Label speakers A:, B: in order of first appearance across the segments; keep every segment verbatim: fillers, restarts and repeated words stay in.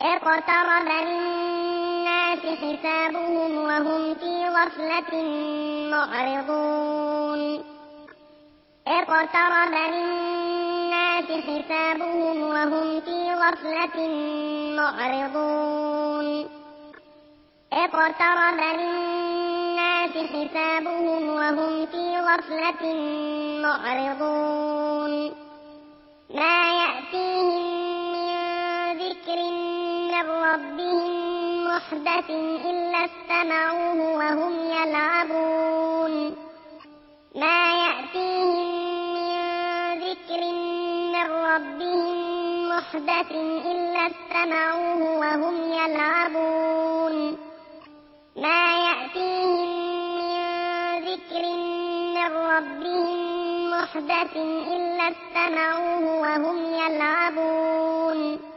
A: اقترب للناس حسابهم وهم في غفلة معرضون اقترب للناس حسابهم وهم في غفلة معرضون اقترب للناس حسابهم وهم في غفلة معرضون ما يأتيهم من ذكر من ربهم محدث إلا استمعوه وهم يلعبون ما يأتيهم من ذكر من ربهم محدث إلا استمعوه وهم يلعبون ما يأتيهم من ذكر من ربهم محدث إلا استمعوه وهم يلعبون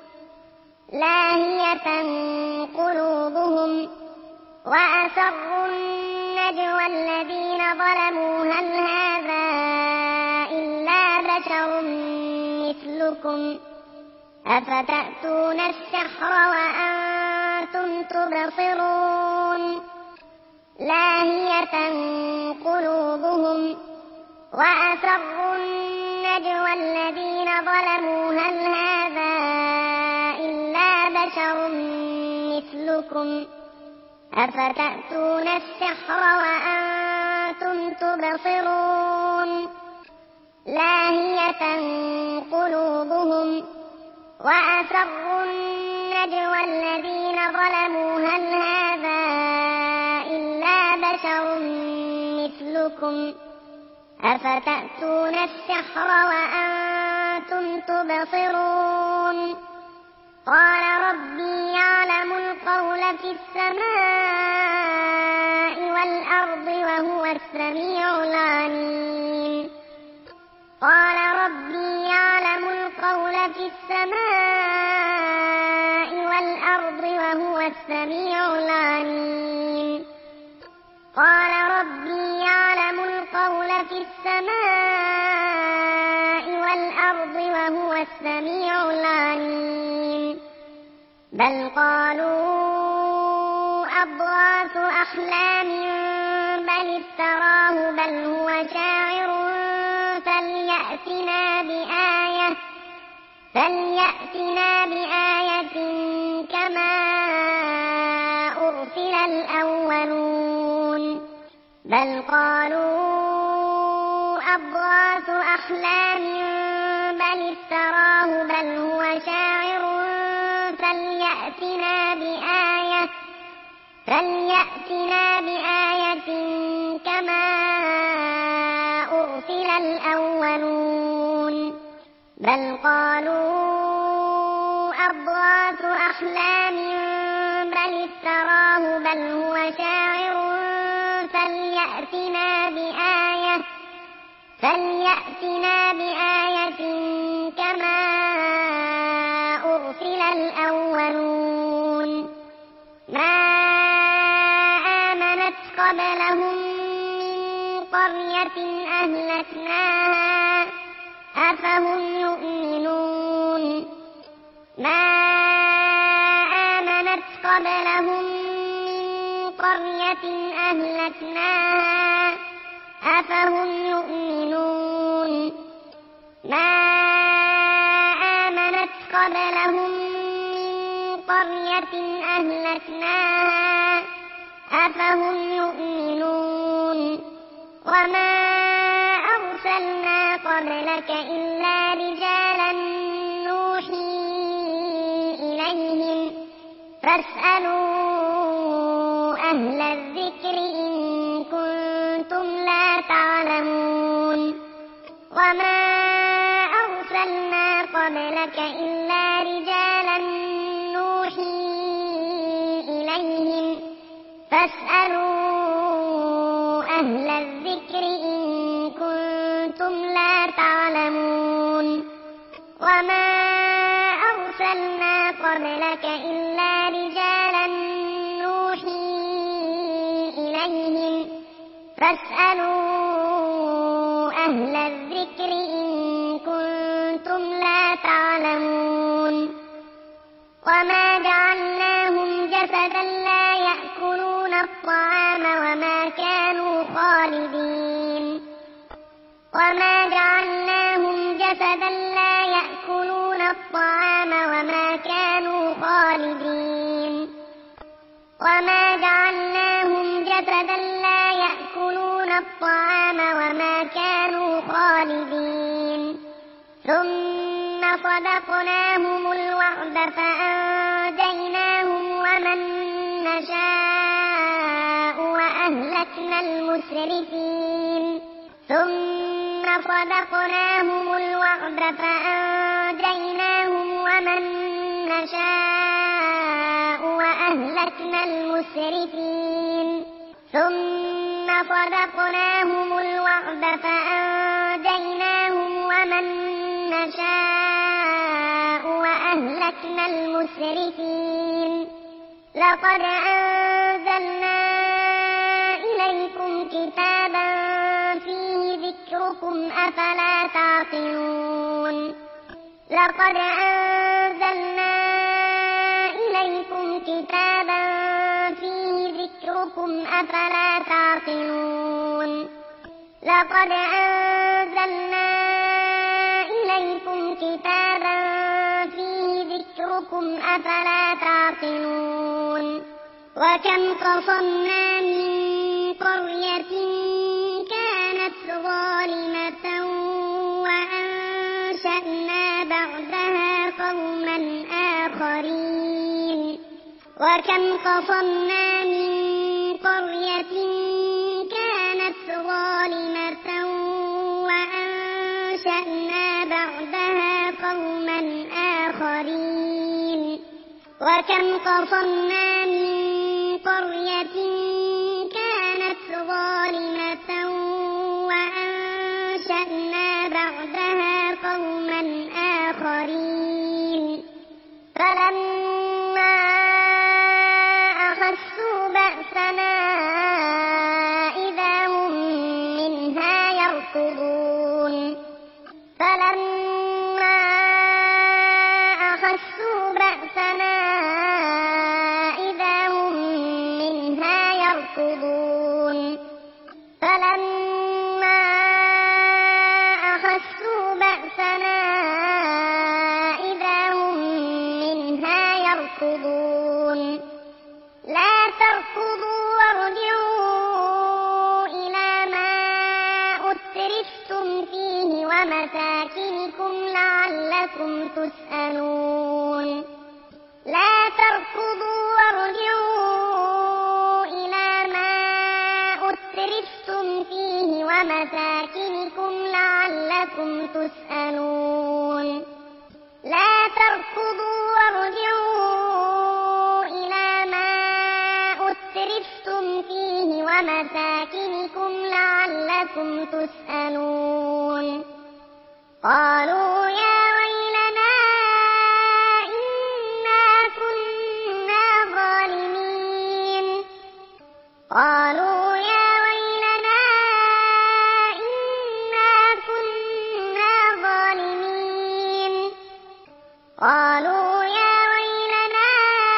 A: لاهية قلوبهم وأسروا النجوى الذين ظلموا هل هذا إلا بشر مثلكم أفتأتون السحر وأنتم تبصرون لاهية قلوبهم وأسروا النجوى الذين ظلموا هل هذا إلا بشر مثلكم أفتأتون السحر وأنتم تبصرون لاهية قلوبهم وأسروا النجوى الذين ظلموا هل هذا إلا بشر مثلكم أفتأتون السحر وأنتم تبصرون قال ربي يعلم القول في السماء والأرض وهو السميع العليم قال ربي يعلم القول في السماء والأرض وهو السميع العليم قال ربي يعلم القول في السماء والأرض وهو السميع العليم بل قالوا أضغاث أحلام بل افتراه بل هو شاعر فليأتنا بآية فليأتنا بآية كما أرسل الأولون بل قالوا أضغاث أحلام بل افتراه بل هو شاعر فليأتنا بآية فليأتنا بآية كما أرسل الأولون بل قالوا أضغاث أحلام بل افتراه بل هو شاعر فليأتنا بآية فليأتنا بآية كما أرسل الأولون ما آمنت قبلهم من قرية أهلكناها أفهم يؤمنون ما آمنت قبلهم من قرية أهلكناها أفهم يؤمنون ما آمنت قبلهم من قرية أهلكناها أفهم يؤمنون وما أرسلنا قبلك إلا رجالا نوحي إليهم فاسألوا أهل الذكر إن كنتم لا تعلمون وما أرسلنا قبلك إلا رجالا نوحي إليهم فاسألوا أهل الذكر إن كنتم لا تعلمون وما أرسلنا قبلك إلا رجالا نوحي إليهم فاسألوا أهل الذكر إن كنتم لا تعلمون وما جعلناهم جسدا لا يأكلون الطعام وما كانوا خالدين وما جعلناهم جسدا لا يأكلون الطعام وما كانوا خالدين وما جعلناهم جسدا لا يأكلون الطعام وما كانوا خالدين ثم صدقناهم الوعد فأنجيناهم ومن نشاء وأهلكنا المسرفين ثم صدقناهم الوعد فأنجيناهم ومن نشاء وأهلكنا المسرفين ثم صدقناهم الوعد فأنجيناهم ومن نشاء وأهلكنا المسرفين لقد أنزلنا إليكم كتابا فيه ذكركم أفلا تعقلون لقد أنزلنا إليكم كتابا فيه ذكركم أفلا تعقلون لقد أنزلنا إليكم كتابا فيه ذكركم أفلا تعقلون وكم قصمنا من قرية كانت ظالمة وأنشأنا بعدها قوما آخرين وكم قصمنا من قرية كانت ظالمة وأنشأنا بعدها قوما آخرين وكم قصمنا من قرية كانت ظالمة وأنشأنا بعدها قوما آخرين فلما أحسوا بأسنا إذا هم منها يركضون فلما أحسوا بأسنا إذا هم منها يركضون فلما أحسوا بأسنا إذا هم منها يركضون لا تركضوا وارجعوا إلى ما أترفتم فيه ومساكنكم لعلكم تسألون لا تركضوا وارجعوا إلى ما أترفتم فيه ومساكنكم لعلكم تسألون لا تركضوا وارجعوا إلى ما أترفتم فيه ومساكنكم لعلكم تسألون قالوا يا ويلنا إنا كنا ظالمين قالوا يا ويلنا إنا كنا ظالمين قالوا يا ويلنا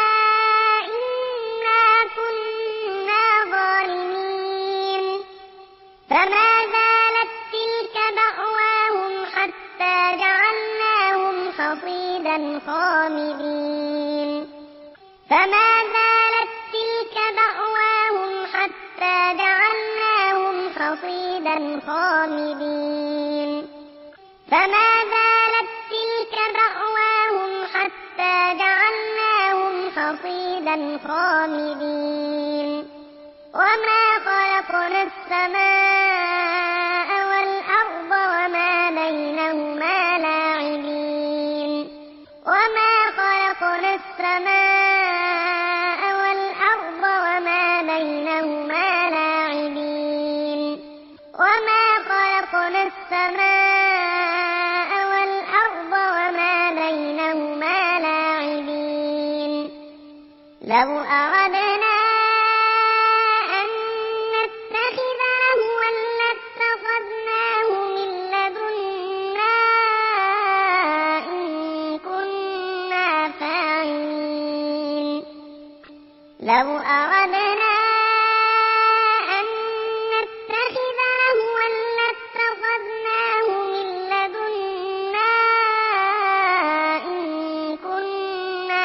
A: إنا كنا ظالمين فما زالت تلك دعواهم حتى جعلناهم حصيدا خامدين فما زالت تلك دعواهم حتى جعلناهم حصيدا خامدين فما زالت تلك دعواهم حتى جعلناهم حصيدا خامدين وما خلقنا السماء والأرض وما بينهما لاعبين وما خلقنا السماء والأرض وما بينهما لاعبين وما خلقنا السماء والأرض وما بينهما لاعبين لو أردنا أن نتخذ لهوا لاتخذناه من لدنا إن كنا فاعلين لو أردنا أن نتخذ لهوا لاتخذناه من لدنا إن كنا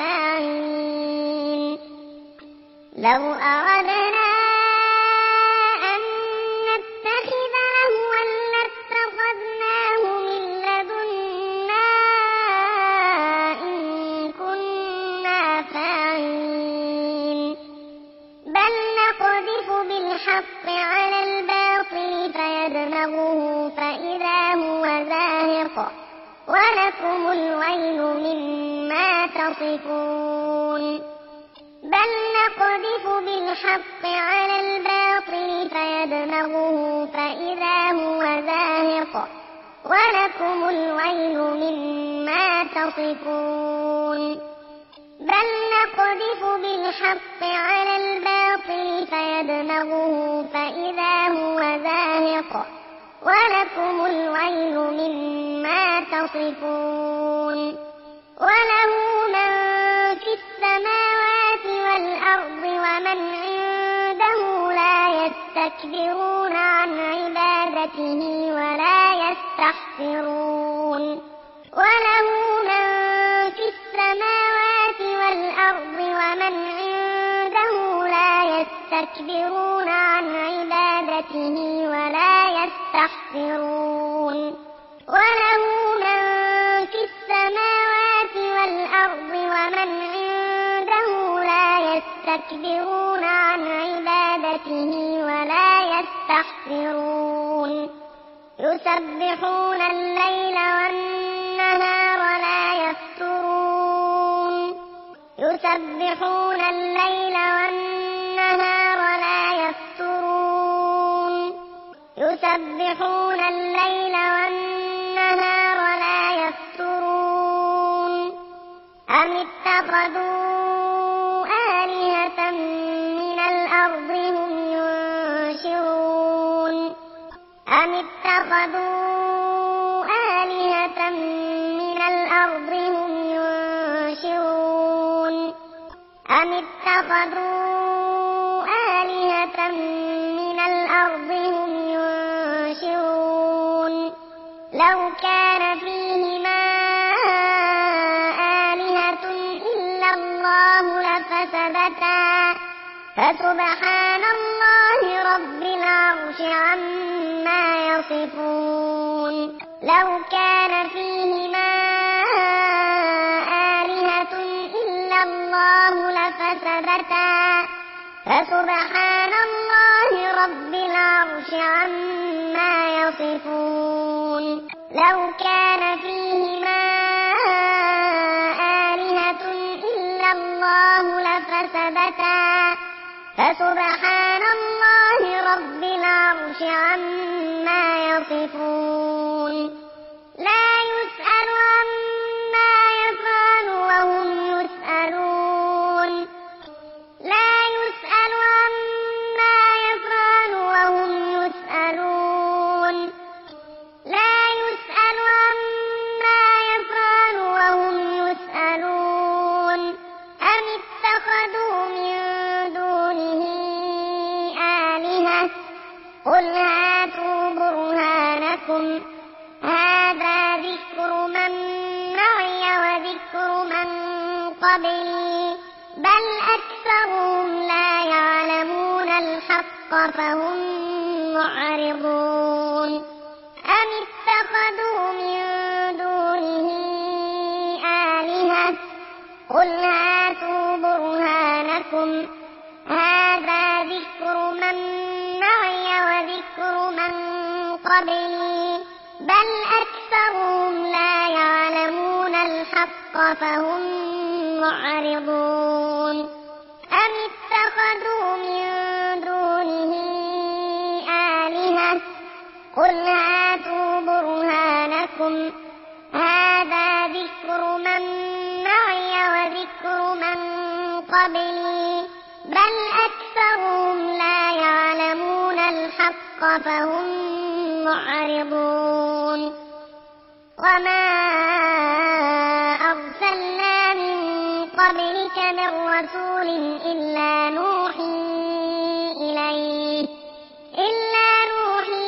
A: فاعلين لو أردنا أن نتخذ لهوا لاتخذناه من لدنا إن كنا فاعلين بل نقذف بالحق على الباطل فيدمغه فإذا هو زاهق ولكم الويل مما تصفون بل نقذف بالحق على الباطل فيدمغه فإذا هو زاهق ولكم الويل مما تصفون بل نقذف بالحق على الباطل فيدمغه فإذا هو زاهق ولكم الويل مما تصفون وله من في السماوات والأرض ومن عنده لا يستكبرون عن عبادته ولا يستحسرون وله من في السماوات والأرض ومن عنده لا يستكبرون عن عبادته ولا يستحسرون وله من في السماوات والأرض ومن عنده لا يستكبرون عن عبادته ولا يستحسرون يسبحون الليل والنهار لا يفترون يسبحون الليل والنهار لا يفترون يسبحون الليل والنهار لا يفترون أم اتخذوا آلهة من الأرض هم ينشرون أم اتخذوا آلهة من الأرض هم ينشرون أم اتخذوا آلهة من الأرض هم ينشرون لو كان فيهما آلهة إلا الله لفسدتا فسبحان الله رب العرش عما يصفون لو كان فيهما آلهة إلا الله لفسدتا فسبحان الله رب العرش عما يصفون لو كان فيهما آلهة إلا الله لفسدتا فسبحان الله رب العرش عما يصفون لا يسأل عما يفعل وهم يسألون لا يسأل عما يفعل وهم يسألون لا يسأل عما يفعل وهم يسألون أم اتخذوا من دونه آلهة قل هاتوا برهانكم هذا ذكر من معي وذكر من قبلي بل أكثرهم لا يعلمون الحق فهم معرضون أم اتخذوا من دونه آلهة قل هاتوا برهانكم هذا ذكر من معي وذكر من قبلي بل أكثرهم لا يعلمون الحق فهم معرضون أم اتخذوا من دونه آلهة قل هاتوا برهانكم هذا ذكر من معي وذكر من قبلي بل أكثرهم لا يعلمون الحق فهم معرضون وما أرسلنا من قبلك من رسول إلا نوحي إليه إلا نوحي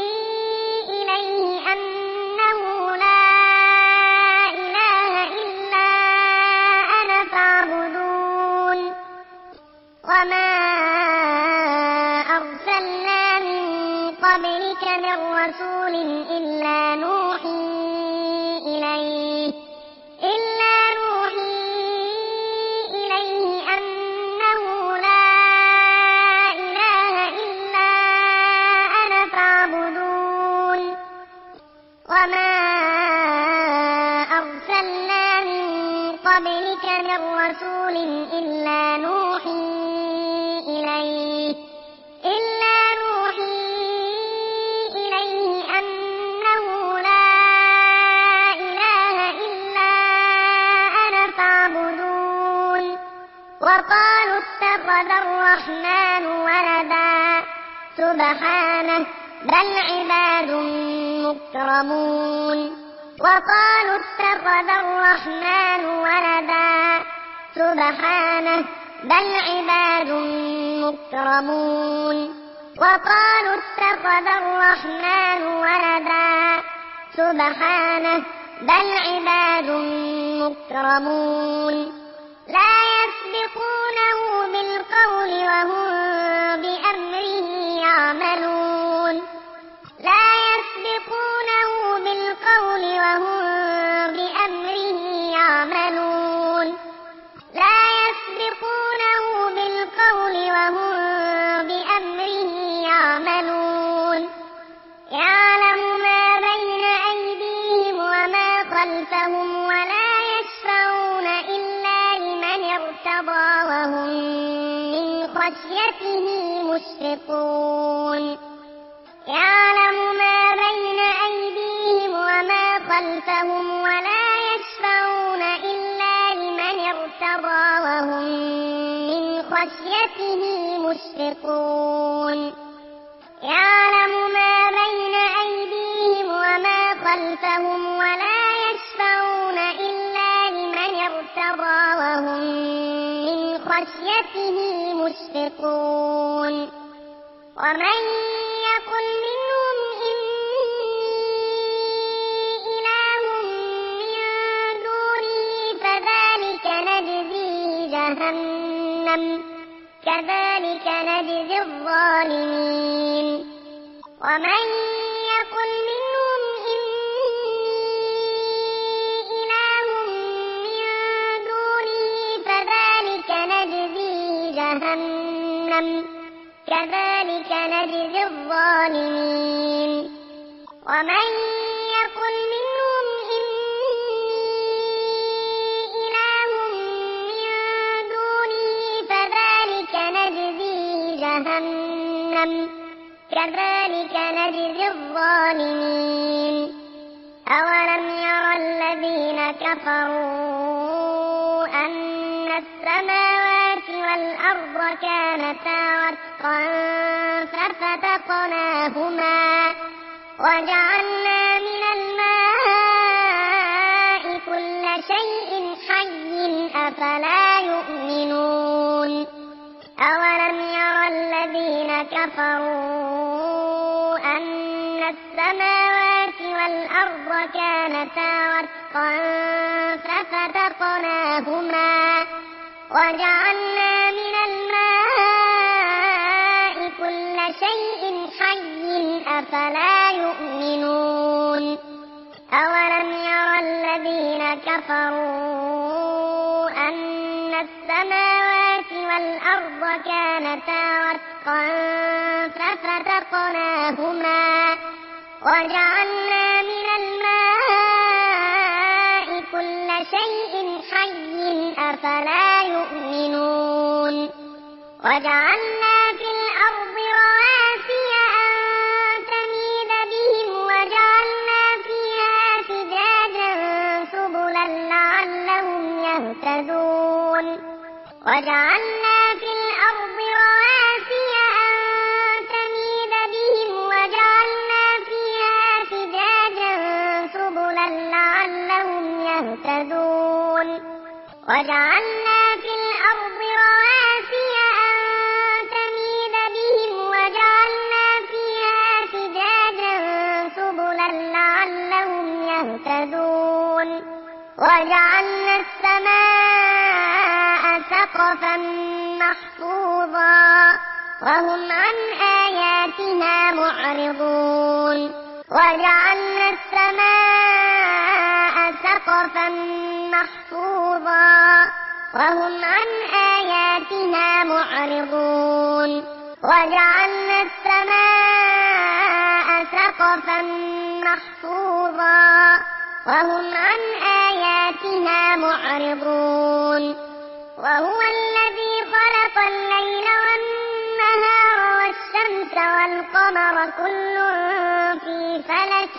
A: إليه أنه لا إله إلا أنا فاعبدون وما أرسلنا من قبلك من رسول إلا نوحي إليه إلا نوحي إليه أنه لا إله إلا أنا فاعبدون وما أرسلنا من قبلك من رسول إلا نوحي إليه إلا نوحي إليه أنه لا إله إلا أنا فاعبدون وقالوا اتخذ الرحمن ولدا سبحانه بل عباد مكرمون وقالوا اتخذ الرحمن ولدا سبحانه بل عباد مكرمون وقالوا اتخذ الرحمن ولدا سبحانه بل عباد مكرمون لا يسبقونه بالقول وهم بأمره يعملون لا يسبقونه بالقول وهم بأمره يعملون لا يسبقونه بالقول وهم بأمره يعملون يعلم ما بين أيديهم وما خلفهم ولا يشفعون إلا لمن ارتضى وهم من خشيته مشفقون يعلم ما بين أيديهم وما خلفهم ولا يشفعون إلا لمن ارتضى وهم من خشيته مشفقون يعلم ما بين أيديهم وما خلفهم ولا يشفعون إلا لمن ارتضى وهم من خشيته مشفقون ومن يقل منهم إني إله من دونه فذلك نجزيه جهنم كذلك نجزي الظالمين ومن يقل منهم إني إله من دونه فذلك نجزيه جهنم كذلك نجزي الظالمين ومن يقل منهم إني إله من دونه فذلك نجزيه جهنم كذلك نجزي الظالمين أولم يرى الذين كفروا أن السماوات والأرض كانتا رتقا ففتقناهما وجعلنا من الماء كل شيء حي أفلا يؤمنون أولم يرى الذين كفروا أن السماوات والأرض كانتا رتقا ففتقناهما وجعلنا من الماء كل شيء حي أفلا يؤمنون أولم يرى الذين كفروا أن السماوات والأرض كانتا رتقا ففتقناهما وجعلنا من الماء كل شيء حي أفلا يؤمنون وجعلنا في الأرض رواسي أن تميد بهم وجعلنا فيها فجاجا سبلا لعلهم يهتدون وجعلنا في الأرض رواسي أن تميد بهم وجعلنا فيها فجاجا سبلا لعلهم يهتدون وجعلنا رواسي أن تميد بهم وجعلنا فيها فجاجا سبلا لعلهم يهتدون وجعلنا السماء سقفا محفوظا وهم عن آياتها معرضون وجعلنا السماء سقفا محفوظا وهم عن آياتها معرضون وجعلنا السماء سقفا محفوظا وهم عن آياتها معرضون وهو الذي خلق الليل والنهار والشمس والقمر كل في فلك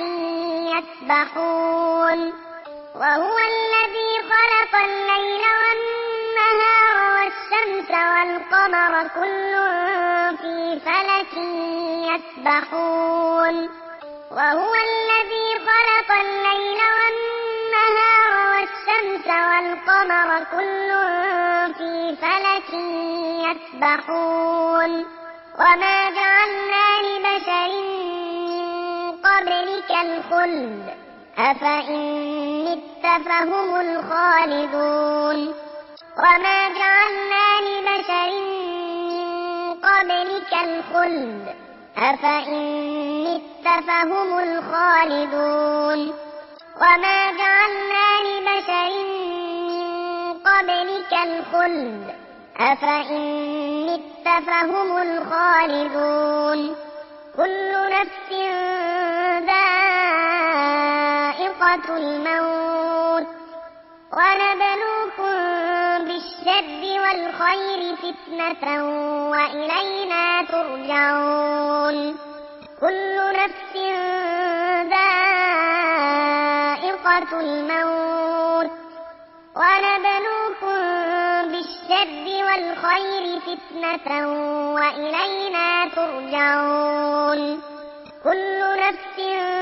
A: يسبحون وهو الذي خلق الليل والنهار والشمس والقمر كل في فلك يسبحون وهو الذي خلق الليل والنهار والشمس والقمر كل في فلك يسبحون وما جعلنا لبشر من قبلك الخلد أفإن مت فهم الخالدون وما جعلنا لبشر من قبلك الخلد أفإن مت فهم الخالدون وما جعلنا لبشر من قبلك الخلد أفإن مت فهم الخالدون كل نفس ذائقة الموت ونبلوكم بالشر والخير فتنة وإلينا ترجعون كل نفس ذائقة الموت ونبلوكم بالشر والخير فتنة وإلينا ترجعون كل نفس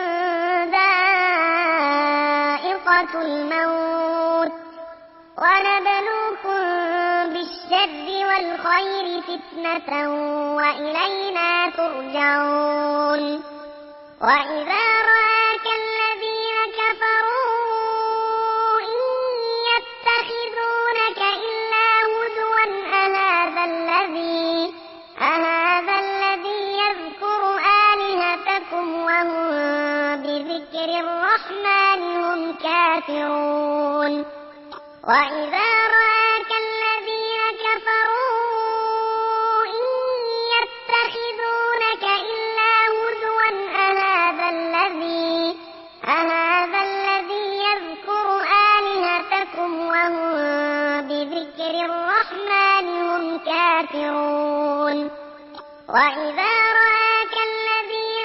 A: ذائقة الموت ونبلوكم بالشر والخير فتنة وإلينا ترجعون وإذا رآك الذين كفروا إن يتخذونك إلا هزوا أهذا الذي أهذا الذي يذكر آلهتكم وهم بذكر الرحمن هم كافرون وإذا رآك الذين كفروا إن يتخذونك إلا هزوا أهذا الذي أهذا الذي يذكر آلهتكم وهم بذكر الرحمن هم كافرون وإذا رآك الذين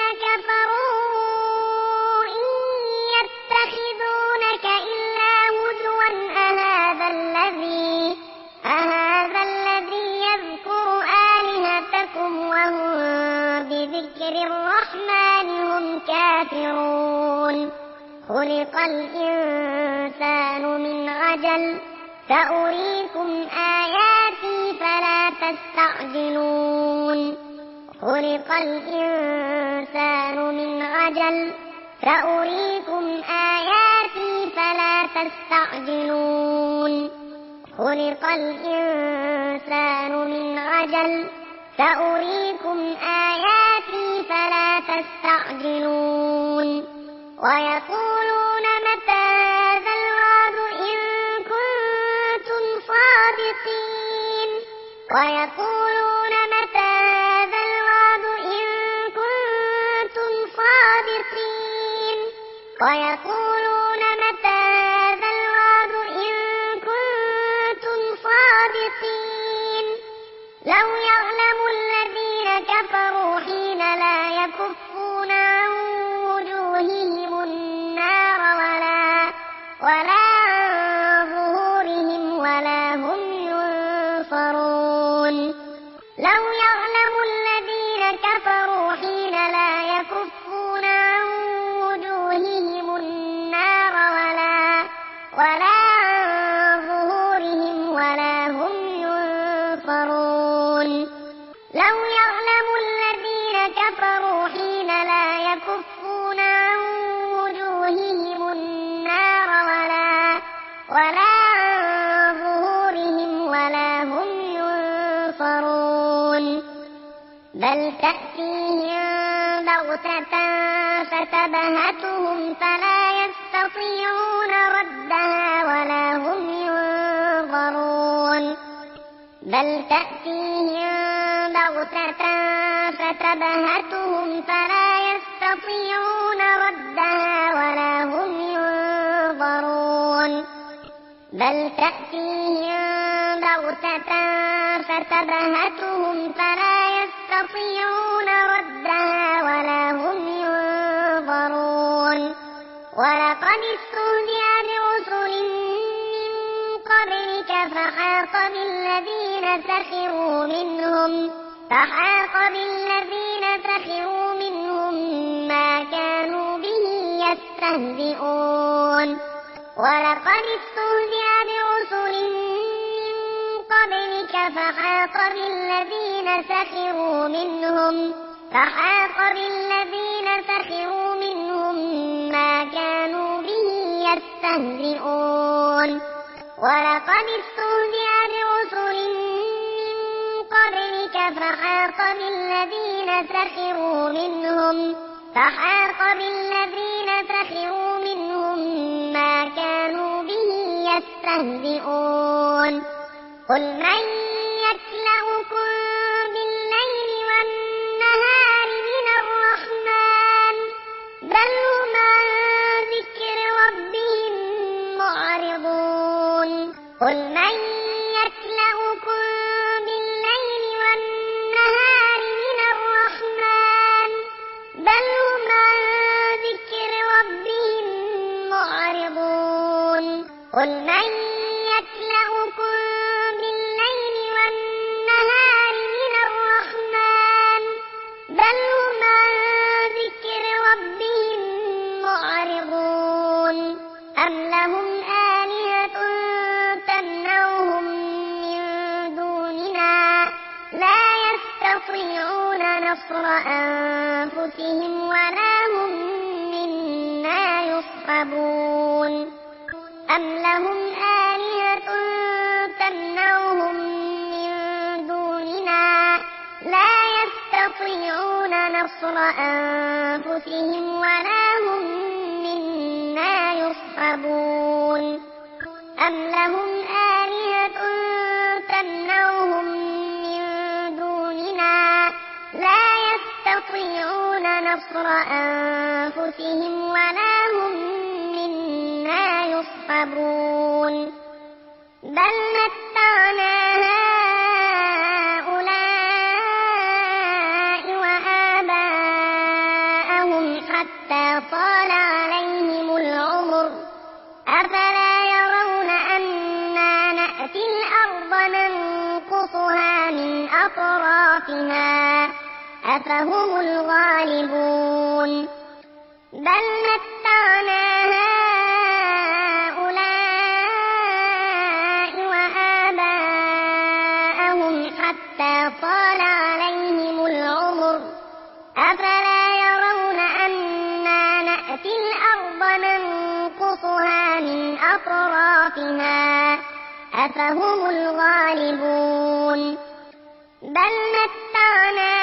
A: كفروا إن يتخذونك إلا هزوا أهذا الذي أهذا الذي يذكر آلهتكم وهم بذكر الرحمن هم كافرون خلق الإنسان من عجل سأريكم آياتي فلا تستعجلون خلق الإنسان من عجل سأريكم آياتي فلا تستعجلون خلق الإنسان من عجل سأريكم آياتي فلا تستعجلون ويقولون متى هذا الوعد إن كنتم صادقين ويقولون متى هذا الوعد إن كنتم صادقين ويقولون متى هذا الوعد إن كنتم صادقين لو يعلم الذين كفروا حين لا يكفون عن وجوههم النار ولا ولا عن ظهورهم ولا هم ينصرون لو يعلم الذين كفروا حين لا يكفون عن وجوههم النار ولا ولا عن ظهورهم ولا هم ينصرون ينصرون لو يعلم الذين كفروا حين لا يكفون عن وجوههم النار ولا ولا عن ظهورهم ولا هم ينصرون بل تأتيهم بغتة فتبهتهم فلا يستطيعون ردها ولا هم ينظرون بل تأتيهم بغتة فتبهتهم فلا يستطيعون ردها ولا هم ينظرون بل تأتيهم بغتة فتبهتهم فلا يستطيعون ردها ولا هم ينظرون ولقد استهزئ برسل من قبلك فحاق بالذين سخروا منهم فحاق بالذين سخروا منهم ما كانوا به يستهزئون ولقد استهزئ برسل من قبلك فحاق بالذين سخروا منهم فحاق بالذين سخروا منهم ما كانوا به يستهزئون ولقد استهزئ برسل من قبلك فحاق بالذين سخروا منهم فحاق بالذين سخروا منهم ما كانوا به يستهزئون قل من يكلؤكم بالليل والنهار من الرحمن بل هم عن ذكر ربهم معرضون قل من يكلؤكم بالليل والنهار من الرحمن بل هم عن ذكر ربهم معرضون قل من يكلؤكم بالليل والنهار من الرحمن بل هم عن ذكر ربهم معرضون أم لهم آلهة تمنعهم من دوننا لا يستطيعون نصر أنفسهم ولا هم منا يصحبون أم لهم آلهة تمنعهم من دوننا لا يستطيعون نصر أنفسهم ولا هم منا يصحبون أم لهم آلهة تمنعهم من دوننا لا يستطيعون نصر أنفسهم ولا هم منا يصحبون بل متعنا هؤلاء وآباءهم حتى طال عليهم العمر أفلا يرون أنا نأتي الأرض ننقصها من أطرافها أفهم الغالبون بل متعنا هؤلاء وآباءهم حتى طال عليهم العمر أفلا يرون أنا نأتي الأرض ننقصها من أطرافها أفهم الغالبون بل متعنا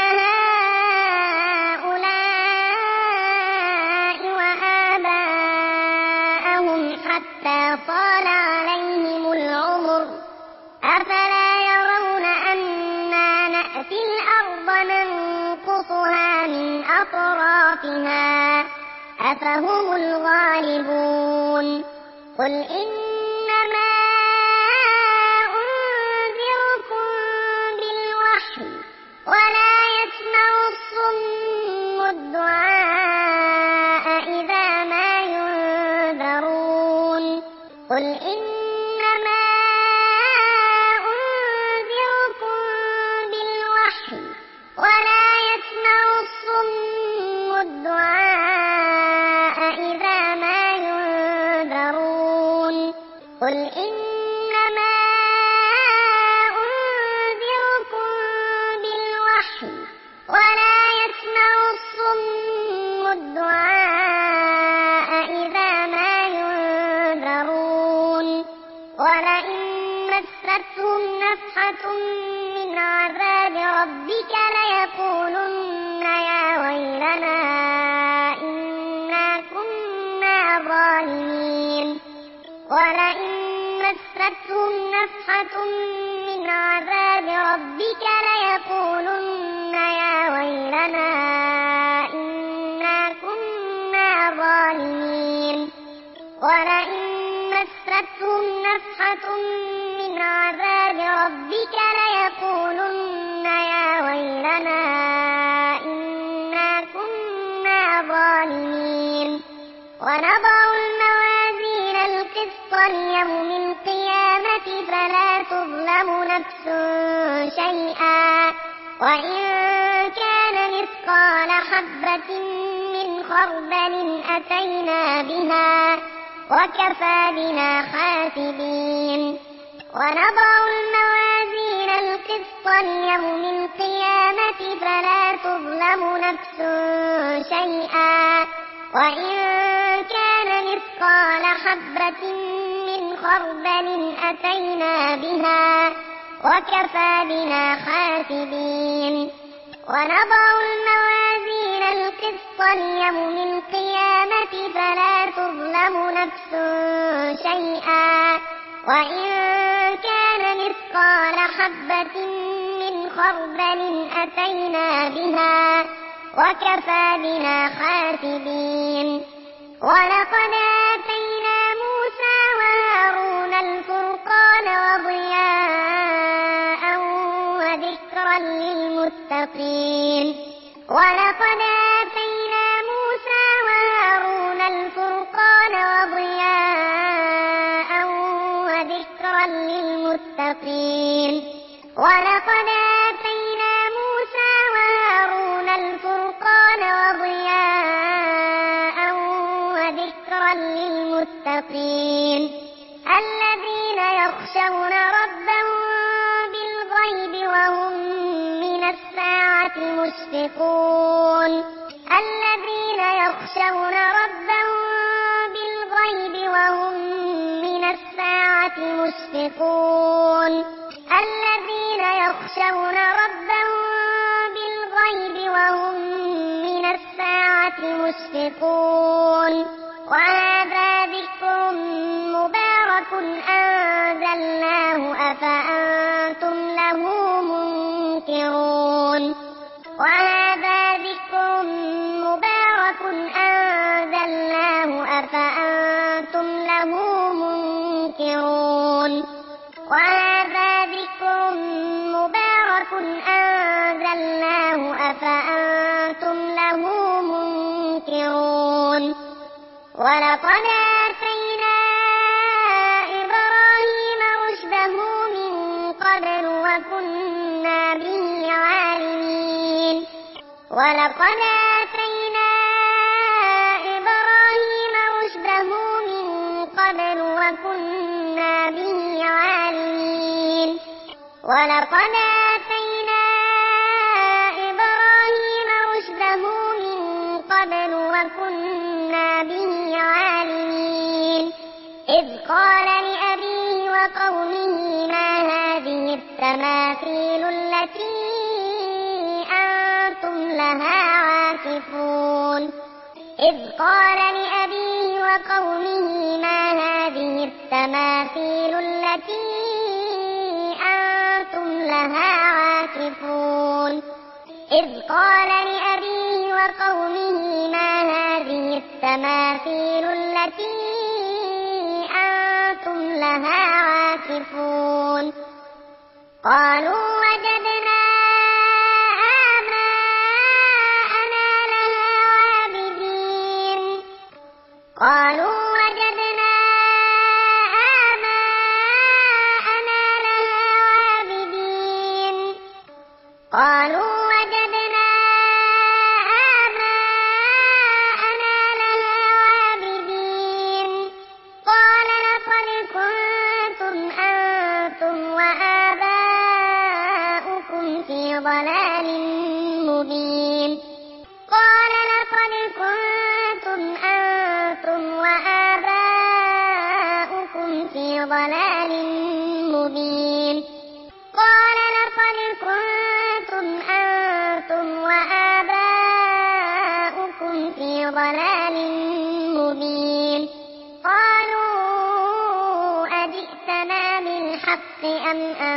A: هؤلاء وآباءهم حتى طال عليهم العمر أفلا يرون أنا نأتي الأرض ننقصها من أطرافها أفهم الغالبون قل إنما أنذركم بالوحي ولا يسمع الصم الدعاء إذا ما ينذرون قل إنما أنذركم بالوحي ولا يسمع الصم الدعاء إذا ما ينذرون مستهم نفحة من عذاب ربك ليقولن يا ويلنا إنا كنا ظالمين ولئن مستهم نفحة من عذاب ربك ليقولن يا ويلنا إنا كنا ظالمين ولئن مستهم نفحة من عذاب ربك ليقولن يا ويلنا إنا كنا ظالمين ونضع الموازين القسط ليوم القيامة فلا تظلم نفس شيئا وإن كان مثقال حبة من خردل أتينا بها وكفى بنا حاسبين ونضع الموازين القسط ليوم القيامة فلا تظلم نفس شيئا وإن كان مثقال حبة من خردل أتينا بها وكفى بنا حاسبين ونضع الموازين القسط ليوم القيامة فلا تظلم نفس شيئا وإن كان مثقال حبة من خردل أتينا بها وكفى بنا حاسبين ولقد آتينا موسى وهارون الفرقان وضياء وذكرا للمتقين ولقد آتينا موسى وهارون الفرقان وضياء وذكرا للمتقين ولقد آتينا موسى وهارون الفرقان وضياء وذكرا للمتقين الذين يخشون ربهم بالغيب وهم من الساعة مشفقون الذين يخشون ربهم بالغيب وهم من الساعة مشفقون الذين يخشون ربهم بالغيب وهم من الساعة مشفقون وهذا ذكر مبارك أنزلناه أفأنتم له منكرون وهذا ذكر مبارك أنزلناه أفأنتم له منكرون وهذا ذكر مبارك أنزلناه أفأنتم له منكرون ولقد آتينا إبراهيم رشده من قبل وكنا به عالمين ولقد آتينا إبراهيم رشده من قبل وكنا به عالمين ولقد آتينا إبراهيم رشده من قبل وكنا به عالمين إذ قال لأبيه وقومه ما هذه التماثيل التي أنتم لها عاكفون إذ قال لأبيه وقومه ما هذه التماثيل التي أنتم لها عاكفون إذ قال لأبيه وقومه ما هذه التماثيل التي أنتم لها عاكفون قالوا وجدنا آباءنا لها عابدين قالوا وجدنا آباءنا لها عابدين قالوا وجدنا آباءنا لها عابدين قال لقد كنتم أنتم وآباؤكم في ضلال مبين قال لقد كنتم أنتم وآباؤكم في ضلال مبين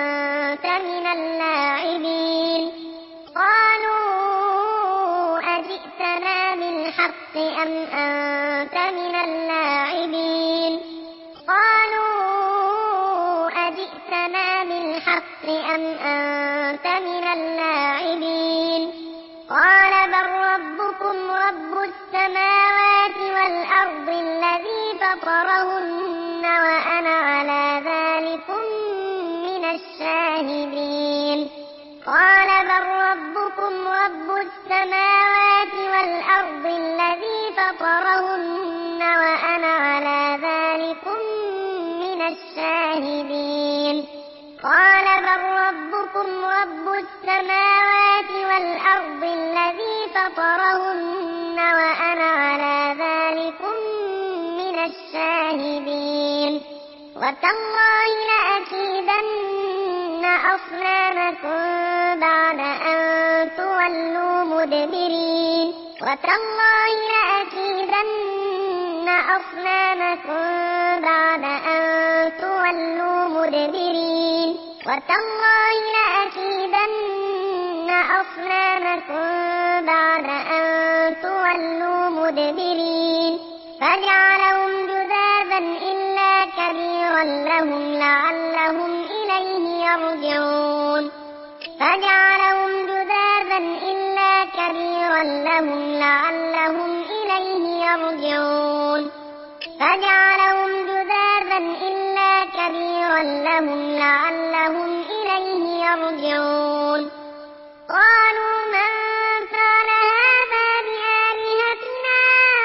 A: أنت من اللاعبين قالوا أجئتنا بالحق أم أنت من اللاعبين قالوا أجئتنا بالحق أم أنت من اللاعبين قال بل ربكم رب السماوات والأرض الذي فطرهن وأنا على ذلكم من الشاهدين قال بل ربكم رب السماوات والأرض الذي فطرهن وأنا على ذلكم من الشاهدين قال بل ربكم رب السماوات والأرض الذي فطرهن وأنا على ذلكم من الشاهدين وتالله لأكيدن أصنامكم بعد أن تولوا مدبرين وتالله لأكيدن أصنامكم بعد أن تولوا مدبرين وتالله لأكيدن أصنامكم بعد أن تولوا مدبرين فجعلهم جذاذا إلا كبيرا لهم لعلهم إليه يرجعون فجعلهم جذاذا إلا كبيرا لهم لعلهم إليه يرجعون فجعلهم جذاذا إلا كبيرا لهم لعلهم إليه يرجعون قالوا من فعل هذا بآلهتنا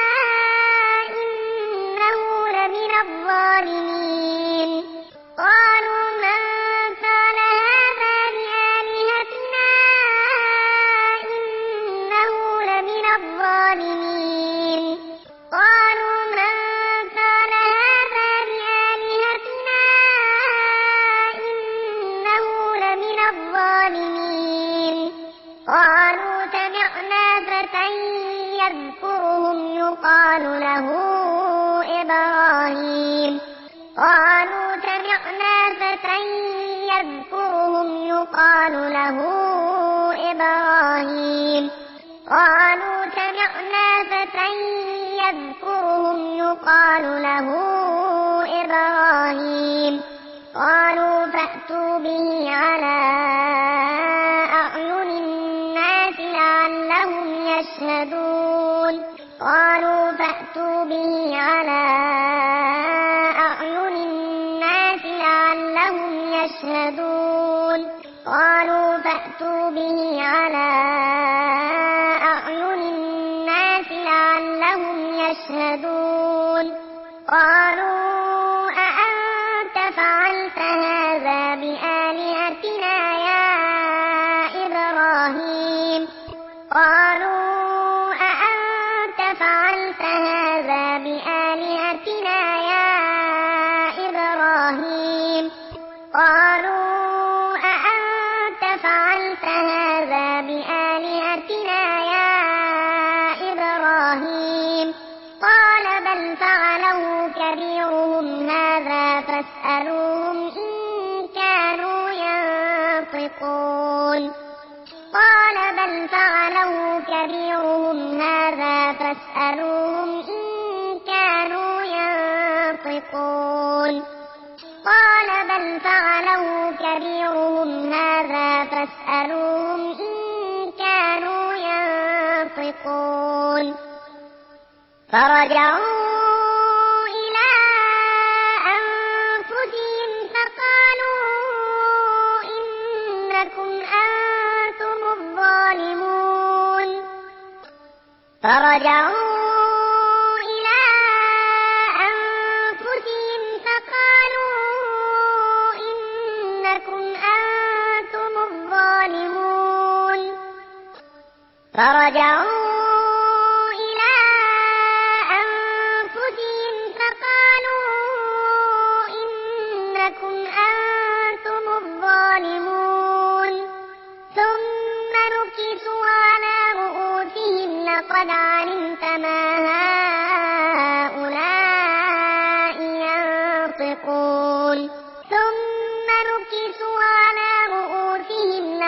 A: إنه لمن الظالمين قالوا من فعل هذا بآلهتنا إنه لمن الظالمين قالوا من فعل هذا بآلهتنا إنه لمن الظالمين قالوا سمعنا فتى يذكرهم يقال له إبراهيم قالوا سمعنا فتى يذكرهم يقال له إبراهيم قالوا سمعنا فتى يذكرهم يقال له إبراهيم قالوا فأتوا به على أعين الناس لعلهم يشهدون قالوا فأتوا به على أعين الناس لعلهم يشهدون قالوا فأتوا به على أعين الناس لعلهم يشهدون قالوا أأنت فعلت هذا بآلهتنا يا إبراهيم قالوا أأنت فعلت هذا بآلهتنا يا إبراهيم قالوا أأنت فعلت هذا بآلهتنا يا إبراهيم قال بل فعله كبيرهم هذا فاسألوهم إن كانوا ينطقون قال بل فعله كبيرهم هذا فاسألوهم إن كانوا ينطقون قال بل فعله كبيرهم هذا فاسألوهم إن كانوا ينطقون فرجعوا إلى أنفسهم فقالوا إنكم أنتم الظالمون فرجعوا إلى أنفسهم فقالوا إنكم أنتم الظالمون فرجعوا لقد علمت ما هؤلاء ينطقون ثم نكسوا على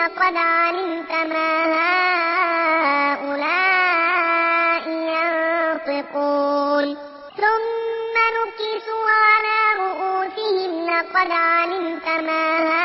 A: لقد علمت ما هؤلاء ينطقون ثم نكسوا على رؤوسهم لقد علمت ما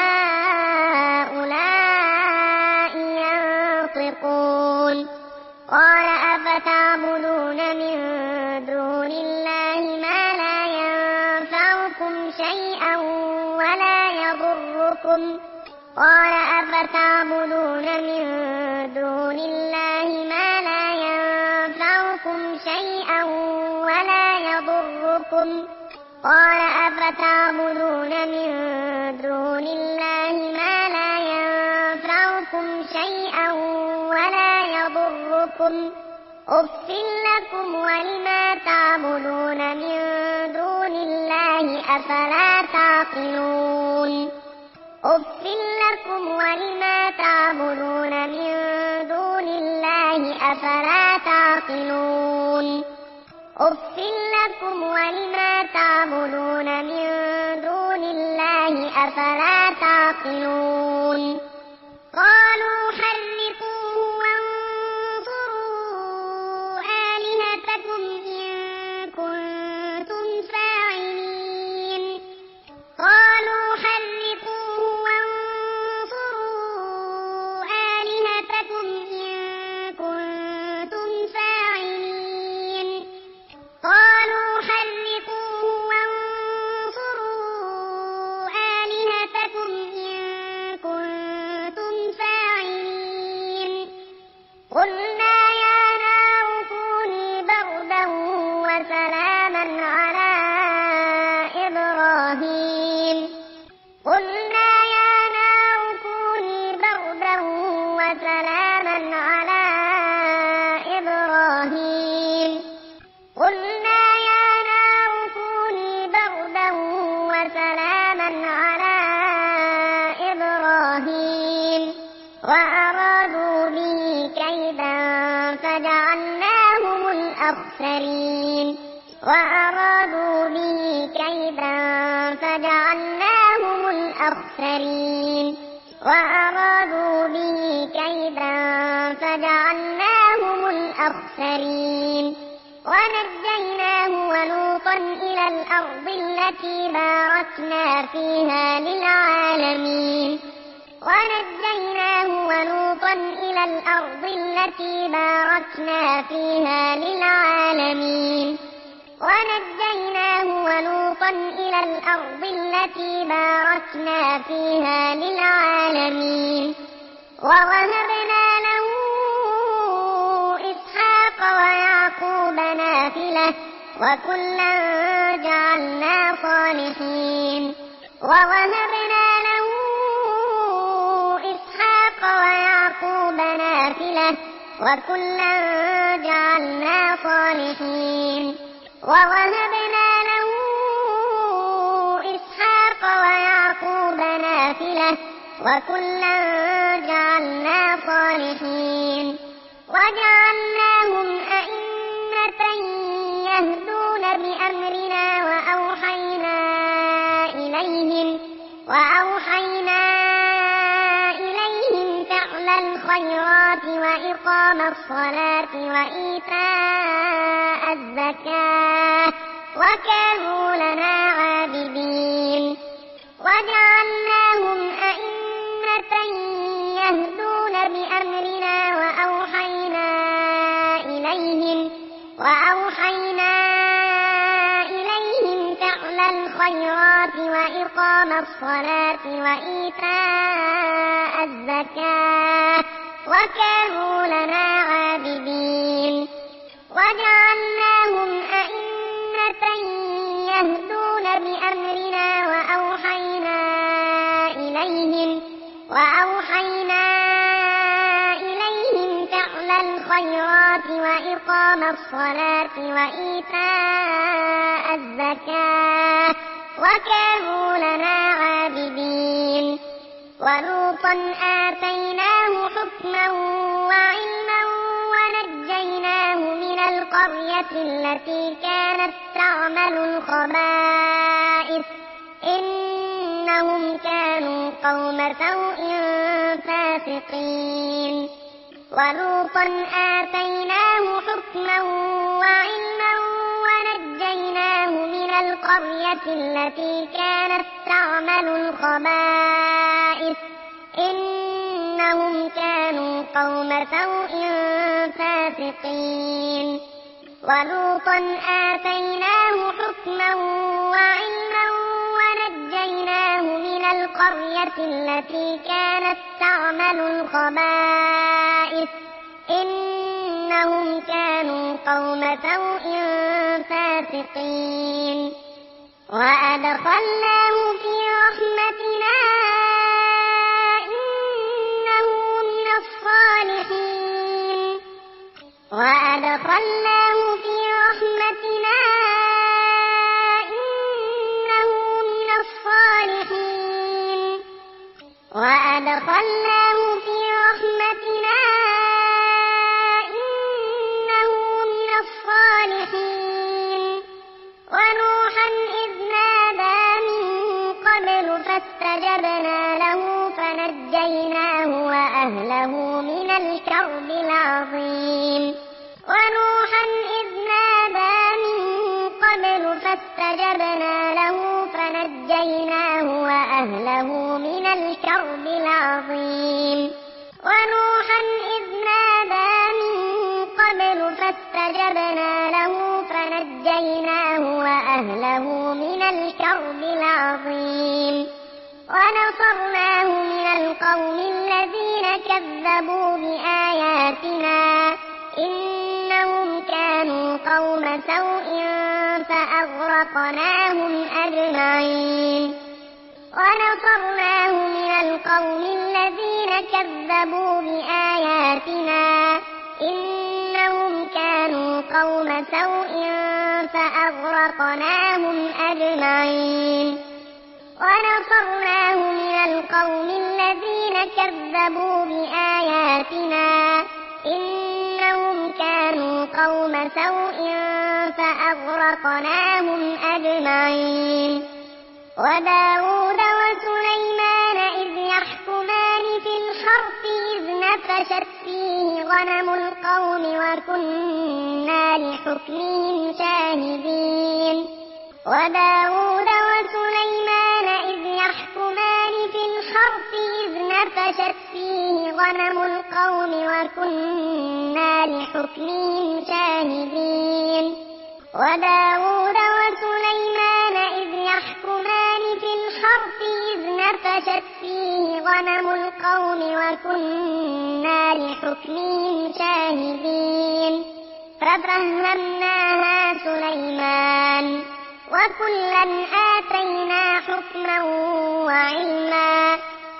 A: هؤلاء ينطقون قال أفتعبدون من دون الله ما لا ينفعكم شيئا ولا يضركم قال أفتعبدون من دون الله ما لا ينفعكم شيئا ولا يضركم قال أفتعبدون من دون الله ما لا ينفعكم شيئا ولا يضركم أف لكم ولما تعبدون من دون الله أفلا تعقلون أف لكم ولما تعبدون من دون الله أفلا تعقلون أف لكم ولما تعبدون من دون الله أفلا تعقلون قالوا حرقوه وانصروا آلهتكم إن كنتم فاعلين قالوا حرقوه وانصروا آلهتكم إن كنتم فاعلين قالوا حرقوه وانصروا آلهتكم إن كنتم فاعلين قلنا يا نار كوني بردا وسلاما على إبراهيم قلنا يا نار كوني بردا وسلاما على إبراهيم قلنا يا نار كوني بردا وسلاما على إبراهيم وأرادوا به كيدا فجعلناهم الأخسرين وأرادوا به كيدا فجعلناهم الأخسرين وأرادوا به كيدا فجعلناهم الأخسرين ونجيناه ولوطا إلى الأرض التي باركنا فيها للعالمين ونجيناه ولوطا إلى الأرض التي باركنا فيها للعالمين ونجيناه ولوطا إلى الأرض التي باركنا فيها للعالمين ووهبنا له إسحاق ويعقوب نافلة وكلا جعلنا صالحين ووهبنا له إسحاق ويعقوب نافلة وكلا جعلنا صالحين ووهبنا له إسحاق ويعقوب نافلة وكلا جعلنا صالحين وجعلناهم أئمة يهدون بأمرنا وأوحينا إليهم وأوحينا إليهم فعل الخيرات وإقام الصلاة وإيتاء الزكاة وكانوا لنا عابدين وجعلناهم أئمة يهدون بأمرنا وأوحينا إليهم وأوحينا إليهم فعل الخيرات وإقام الصلاة وإيتاء الزكاة وكانوا لنا عابدين وجعلناهم أئمة يهدون بأمرنا وأوحينا إليهم وأوحينا إليهم فعل الخيرات وإقام الصلاة وإيتاء الزكاة وكانوا لنا عابدين ولوطا آتيناه حكما وعلما ونجيناه من القرية التي كانت تعمل الخبائث إن إنهم كانوا قوم سوء فاسقين ولوطا آتيناه حكما وعلما ونجيناه من القرية التي كانت تعمل الخبائث إنهم كانوا قوم سوء فاسقين ولوطا آتيناه حكما وعلما ونجيناه من القرية التي كانت تعمل الخبائث إنهم كانوا قوم سوء فاسقين وأدخلناه في رحمتنا إنه من الصالحين وأدخلناه في رحمتنا إنه من الصالحين وأدخلناه في رحمتنا إنه من الصالحين ونوحا إذ نادى من قبل فاستجبنا له فنجيناه وأهله من الكرب العظيم ونوحا إذ نادى من قبل فاستجبنا له فنجيناه وأهله من الكرب العظيم ونوحا إذ نادى من قبل فاستجبنا له فنجيناه وأهله من الكرب العظيم ونصرناه من القوم الذين كذبوا بآياتنا إنهم كانوا قوم سوء فأغرقناهم أجمعين ونصرناه من القوم الذين كذبوا بآياتنا إنهم كانوا قوم سوء فأغرقناهم أجمعين ونصرناه من القوم الذين كذبوا بآياتنا إنهم كانوا قوم سوء فأغرقناهم أجمعين وداود وسليمان إذ يحكمان في الحرث إذ نفشت فيه غنم القوم وكنا لحكمهم شاهدين وداود وسليمان إذ يحكمان في الحرث إذ نفشت فيه غنم القوم وكنا لحكمهم شاهدين وداود وسليمان إذ يحكمان في الحرث إذ نفشت فيه غنم القوم وكنا لحكمهم شاهدين ففهمناها سليمان وكلا آتينا حكما وعلما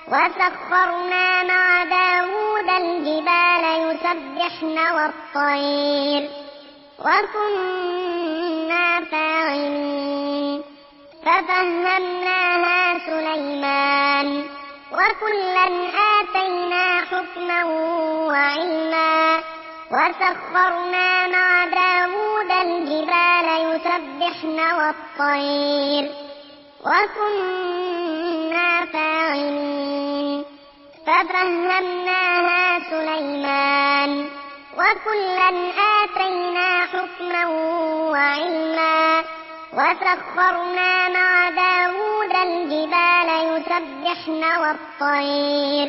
A: وسخرنا مع داود الجبال يسبحن والطير وكنا فاعلين ففهمناها سليمان وكلا آتينا حكما وعلما وسخرنا مع داود الجبال يسبحن والطير وكنا فاعلين ففهمناها سليمان وكلا آتينا حكما وعلما وسخرنا مع داود الجبال يسبحن والطير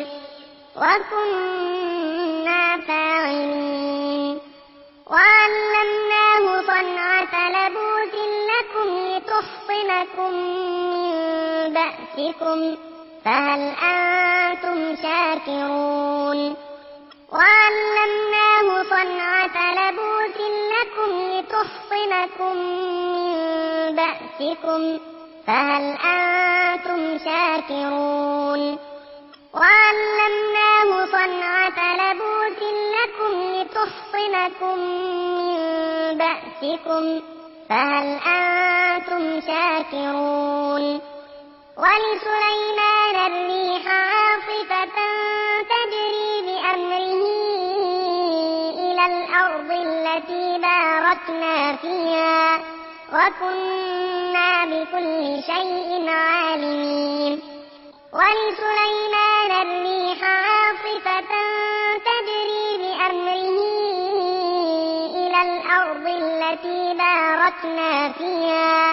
A: وكنا فاعلين وعلمناه صنعة لبوس لكم لتحصنكم من بأسكم فهل أنتم شاكرون وعلمناه صنعة لبوس لكم لتحصنكم من بأسكم فهل أنتم شاكرون وعلمناه صنعة لبوس لكم لتحصنكم من بأسكم فهل أنتم شاكرون ولسليمان الريح عاصفة تجري بأمره إلى الأرض التي باركنا فيها وكنا بكل شيء عالمين ولسليمان الريح عاصفة تجري بأمره إلى الأرض التي باركنا فيها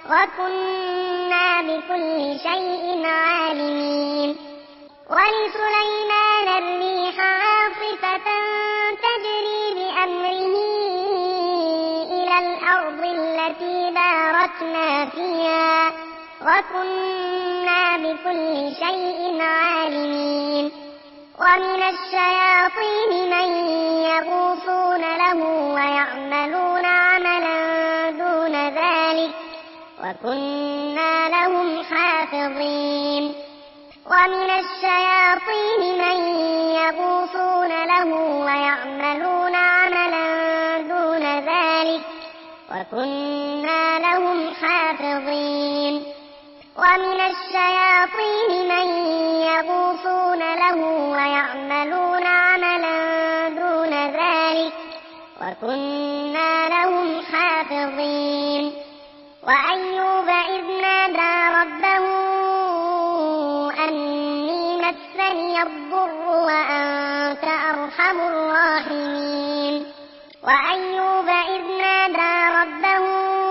A: وكنا بكل شيء عالمين ولسليمان الريح عاصفة تجري بأمره إلى الأرض التي باركنا فيها وكنا بكل شيء عالمين ومن الشياطين من يغوصون له ويعملون عملا دون ذلك وكنا لهم حافظين ومن الشياطين من يغوصون له ويعملون عملا دون ذلك وكنا لهم حافظين ومن الشياطين من يغوصون له ويعملون عملا دون ذلك وكنا لهم حافظين وأيوب إذ نادى ربه أني مسني الضر وأنت أرحم الراحمين وأيوب إذ نادى ربه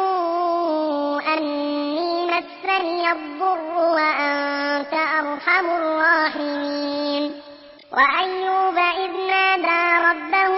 A: أني مسني الضر وأنت أرحم الراحمين وأيوب إذ نادى ربه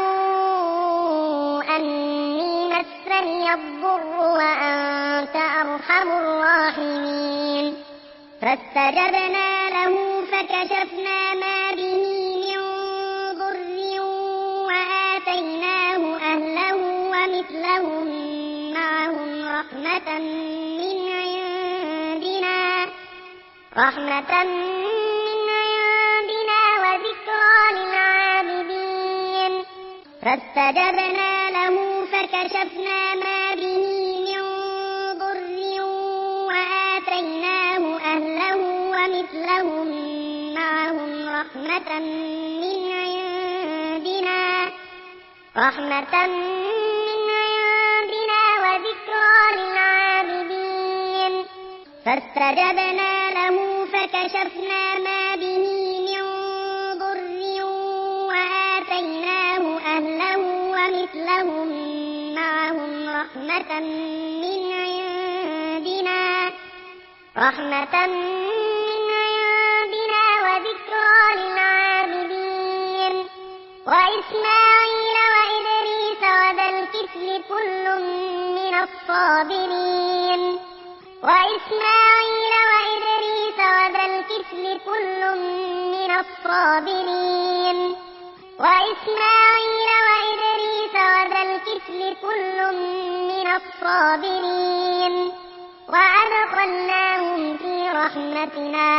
A: أني مسني الضر وأنت أرحم الراحمين فاستجبنا له فكشفنا ما به من ضر وآتيناه أهله ومثلهم معهم رحمة من عندنا رحمة من عندنا وذكرى للعابدين فاستجبنا له فكشفنا ما به من ضر وآتيناه أهله ومثلهم معهم رحمة من عندنا رحمة من عندنا وذكرى للعابدين فاستجبنا له فكشفنا ما به من ضر وآتيناه أهله ومثلهم معهم رحمة من عندنا رحمة من عندنا وذكرى للعابدين وإسماعيل وإدريس وذا الكفل كل من الصابرين وإسماعيل وإدريس وذا الكفل كل من الصابرين وإسماعيل وإدريس وذا الكفل كل من الصابرين وأدخلناهم في رحمتنا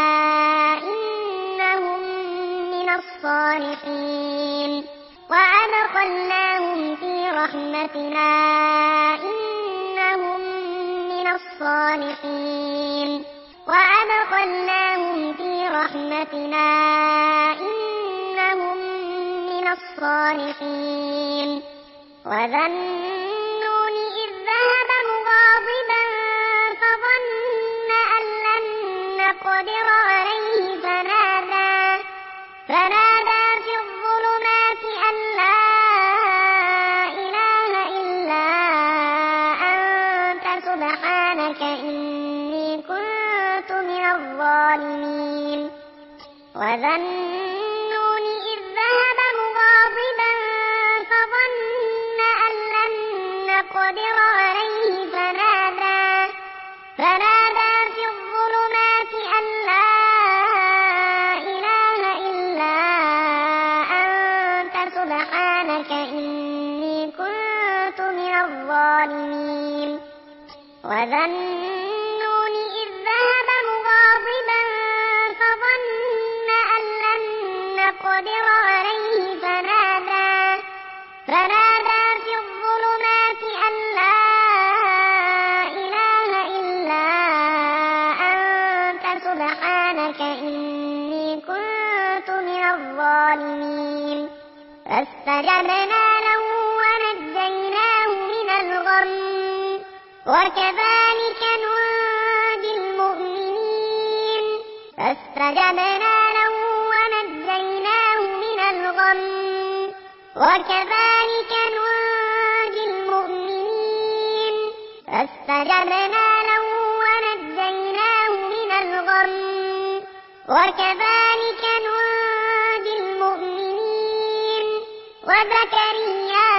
A: إنهم من الصالحين وأدخلناهم في رحمتنا إنهم من الصالحين وأدخلناهم في رحمتنا إنهم من الصالحين وذا النون إذ ذهب مغاضبا فظن أن لن نقدر عليه فنادى فنادى في الظلمات أن لا إله إلا أنت سبحانك إني كنت من الظالمين وذا النون إذ ذهب مغاضبا فظن أن لن نقدر عليه فنادى فنادى في الظلمات أن لا إله إلا أنت سبحانك إني كنت من الظالمين وذا النون إذ ذهب مغاضبا فظن أن لن نقدر عليه فنادى فنادى في الظلمات أن لا إله إلا أنت سبحانك إني كنت من الظالمين فاستجبنا له ونجيناه من الغم وكذلك ننجي المؤمنين فاستجبنا له ونجيناه من الغم وكذلك ننجي المؤمنين فاستجبنا له ونجيناه من الغم وكذلك ننجي المؤمنين وزكريا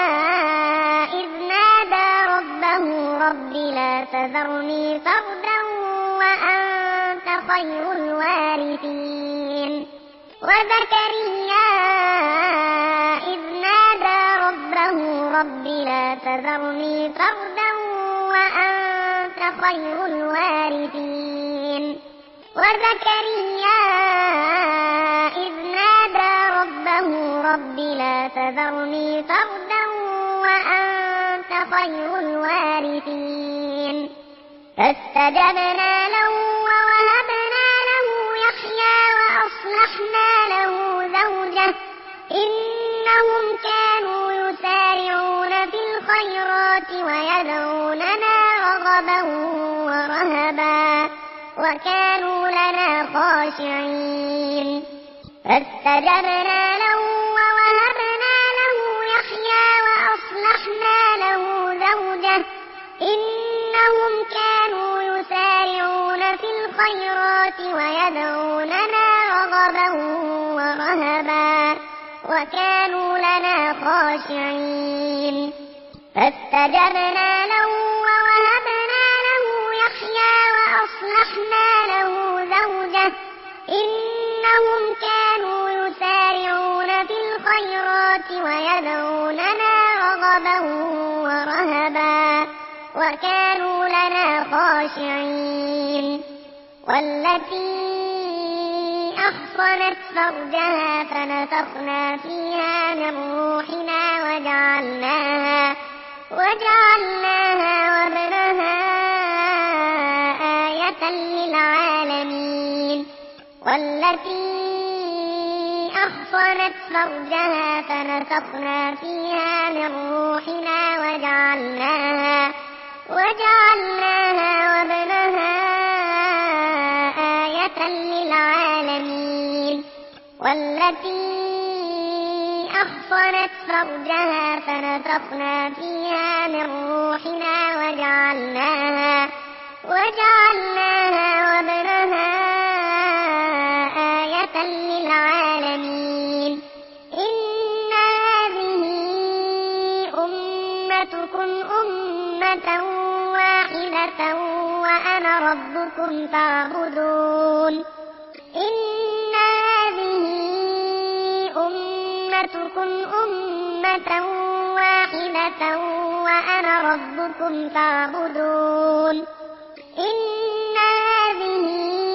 A: إذ نادى ربه رب لا تذرني فردا وأنت خير الوارثين وزكريا إذ نادى ربه رب لا تذرني فردا وأنت خير الوارثين وزكريا إذ نادى ربه رب لا تذرني فردا وأنت خير الوارثين فاستجبنا له ووهبنا له يحيى وأصلحنا له زوجه إنهم كانوا يسارعون في الخيرات ويدعوننا رغبا ورهبا وكانوا لنا خاشعين فاستجبنا له ووهبنا له يحيى وأصلحنا له زوجه إنهم كانوا يسارعون في الخيرات ويدعوننا رغبا ورهبا وكانوا لنا خاشعين فاستجبنا له ووهبنا له يحيى وأصلحنا له زوجه إنهم كانوا يسارعون في الخيرات ويدعوننا رغبا ورهبا وكانوا لنا خاشعين والتي أحصنت فرجها فنفخنا فيها من روحنا وجعلناها وجعلناها وابنها آية للعالمين والتي أحصنت فرجها فنفخنا فيها من روحنا وجعلناها وجعلناها وابنها آية للعالمين والتي أحصنت فرجها فنفخنا فيها من روحنا وجعلناها وجعلناها وابنها آية للعالمين إن هذه أمتكم أمة واحدة وأنا ربكم فاعبدون إن هذه أمتكم أمة واحدة وأنا ربكم فاعبدون إن هذه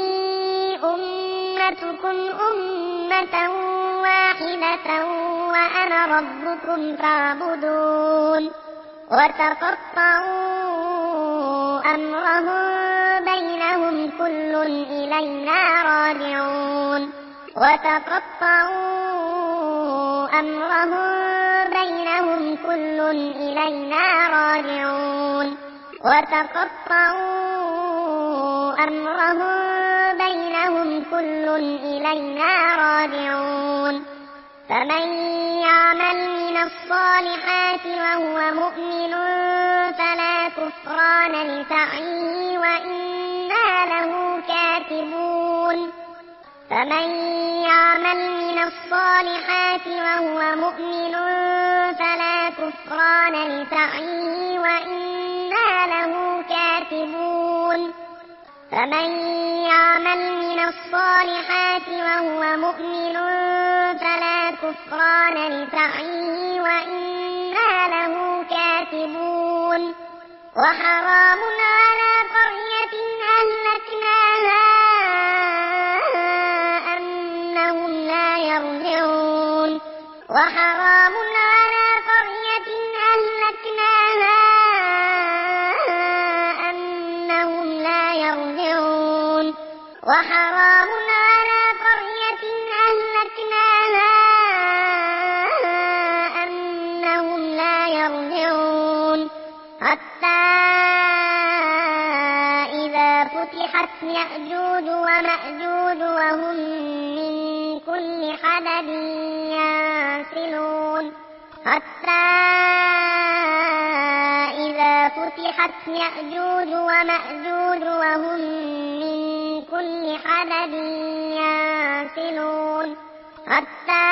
A: أمتكم أمة واحدة وأنا ربكم فاعبدون وتقطعوا أمرهم بينهم كل إلينا راجعون وتقطعوا أمرهم بينهم كل إلينا راجعون وتقطعوا أمرهم بينهم كل إلينا راجعون فمن يعمل من الصالحات وهو مؤمن فلا كفران لسعيه وإنا له كاتبون فمن يعمل من الصالحات وهو مؤمن فلا كفران لسعيه وإنا له كاتبون فمن يعمل من الصالحات وهو مؤمن فلا كفران لسعيه وإنا له كاتبون وحرام على قرية أهلكناها أنهم لا يرجعون وحرام على قرية أهلكناها أنهم لا يرجعون وحرام على قرية أهلكناها أنهم لا يرجعون حتى يأجوج ومأجوج وهم من كل حدب ينسلون حتى إذا فتحت يأجوج ومأجوج وهم من كل حدب ينسلون حتى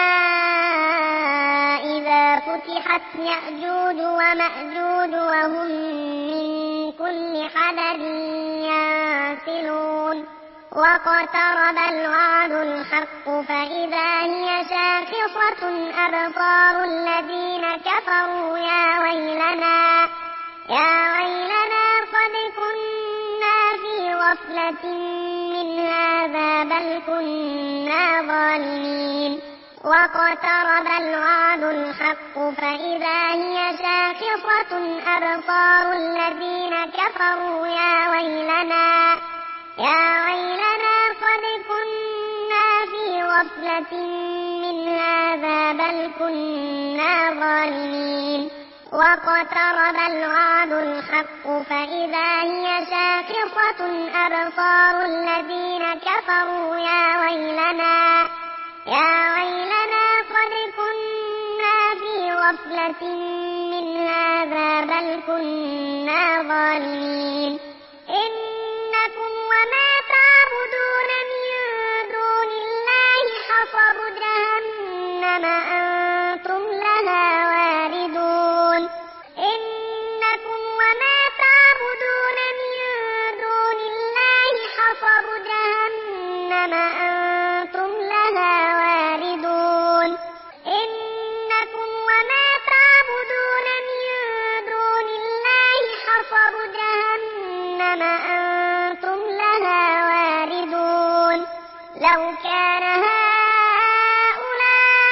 A: إذا فتحت يأجوج ومأجوج وهم من كل حدب ينسلون واقترب الوعد الحق فإذا هي شاخصة أبصار الذين كفروا يا ويلنا يا ويلنا قد كنا في غفلة من هذا بل كنا ظالمين واقترب الوعد الحق فإذا هي شاخصة أبصار الذين كفروا يا ويلنا يا ويلنا قد كنا في غفلة من هذا بل كنا ظالمين واقترب الوعد الحق فإذا هي شاخصة أبصار الذين كفروا يا ويلنا يا ويلنا قد كنا في غفلة من هذا بل كنا ظالمين إنكم وما تعبدون من دون الله حصب جهنم أنتم لها واردون إنكم وما تعبدون من دون الله حصب جهنم أنتم لها واردون إنكم وما تعبدون من دون الله حصب جهنم أنتم لها واردون لو كان هؤلاء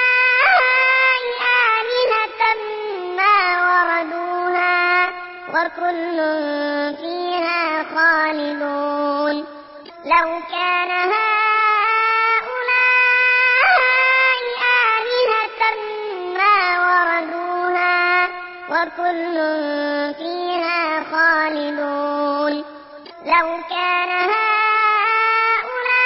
A: آلهة ما وردوها وكل فيها خالدون لو كان هؤلاء آلهة ما وردوها وكل فيها خالدون لو كان هؤلاء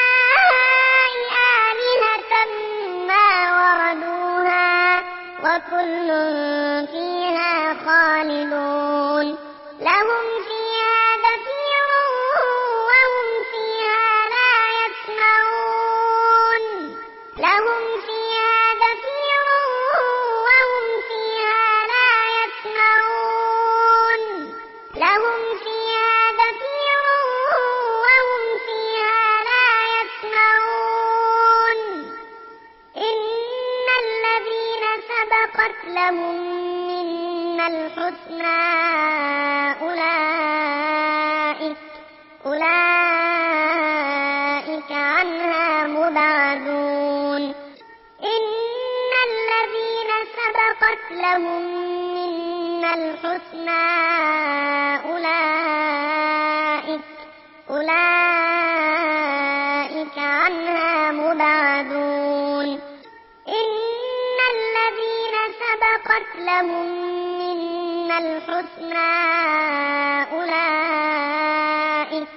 A: آلهة ما وردوها وكل فيها خالدون لهم فيها زفير وهم فيها لا يسمعون لهم فيها زفير وهم فيها لا يسمعون لهم فيها زفير وهم فيها لا يسمعون إن الذين سبقت لهم منا الحسنى أولئك أولئك عنها مبعدون إن الذين سبقت لهم منا الحسنى أولئك أولئك عنها مبعدون إن الذين سبقت لهم منا الحسنى أولئك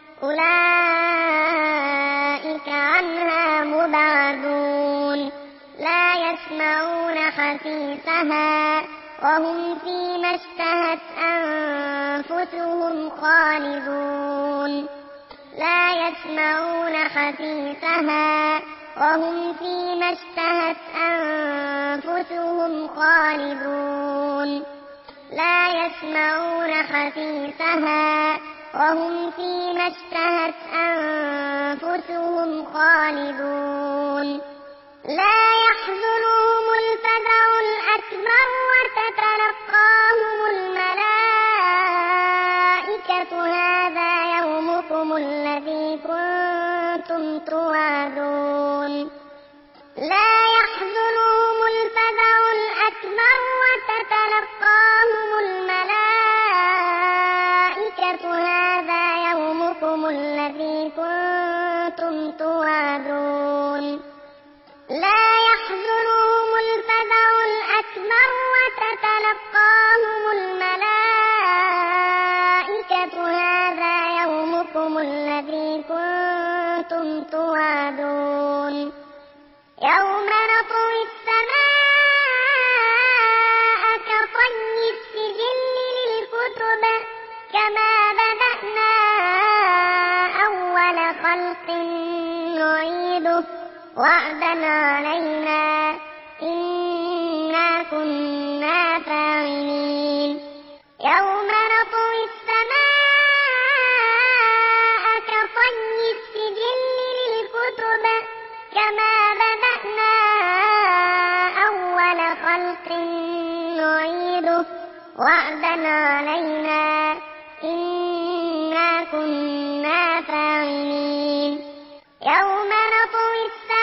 A: أولئك عنها مبعدون لا يسمعون حسيسها وهم فيما اشتهت أنفسهم خالدون لا يسمعون حسيسها وهم فيما اشتهت أنفسهم خالدون لا يسمعون حسيسها وهم فيما اشتهت أنفسهم خالدون لا يحزنهم الفزع الأكبر وتتلقاهم الملائكة هذا يومكم الذي كنتم توعدون لا يحزنهم الفزع الأكبر وتتلقاهم الملائكة هذا يومكم الذي كنتم توعدون لا يحزنهم الفزع الأكبر وتتلقاهم الملائكة هذا يومكم الذي خلق نعيده وعدا علينا إنا كنا فاعلين يوم نطوي السماء كطي السجل للكتب كما بدأنا أول خلق نعيده وعدا علينا إنا كنا فاعلين يوم نطوي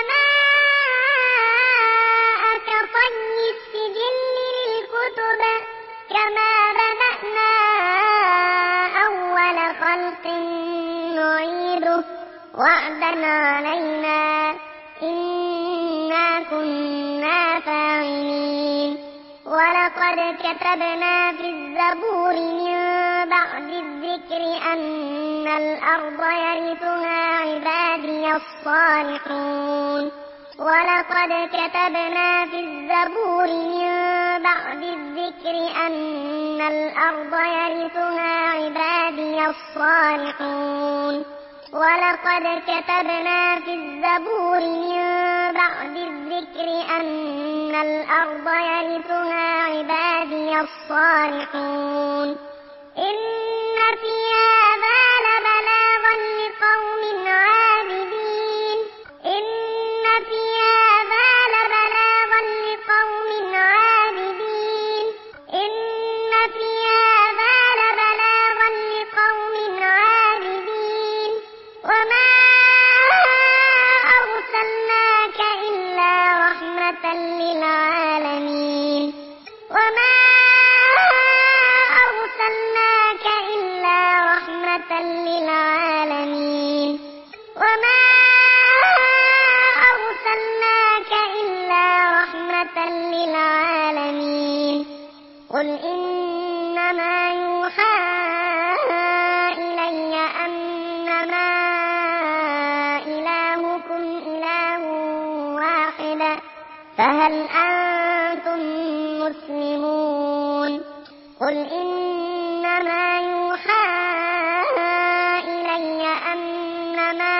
A: السماء كطي السجل للكتب كما بدأنا أول خلق نعيده وعدا علينا إنا كنا فاعلين ولقد كتبنا في الزبور من بعد الذكر أن الأرض يرثها عبادي الصالحون ولقد كتبنا في الزبور من بعد الذكر أن الأرض يرثها عبادي الصالحون ولقد كتبنا في الزبور من بعد الذكر أن الأرض يرثها عبادي الصالحون إن في هذا لبلاغا لقوم عابدين إن في هذا لبلاغا لقوم عابدين إن في هذا لبلاغا لقوم عابدين وما أرسلناك إلا رحمة للعالمين وما أرسلناك إلا رحمة للعالمين وما أرسلناك إلا رحمة للعالمين قل إنما يوحى إلي أنما إلهكم إله واحد فهل أنتم مسلمون قل إنما يوحى إلي أنما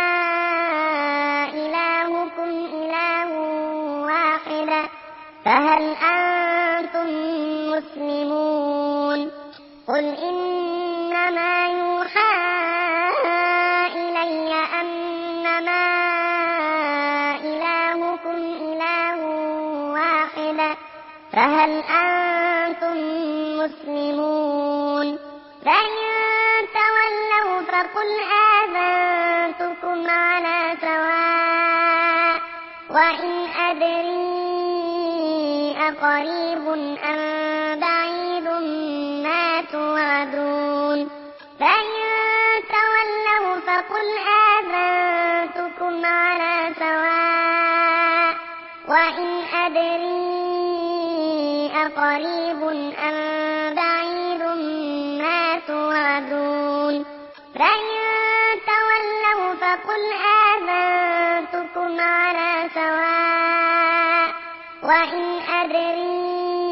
A: إلهكم إله واحد فهل أنتم مسلمون قل إنما يوحى إلي أنما إلهكم إله واحد فهل أنتم مسلمون فإن تولوا فقل آذنتكم على سواء وإن أدري أقريب أم بعيد ما توعدون فإن تولوا فقل آذنتكم على سواء وإن أدري أقريب أم بعيد ما توعدون فإن تولوا فقل آذنتكم على سواء وإن أدري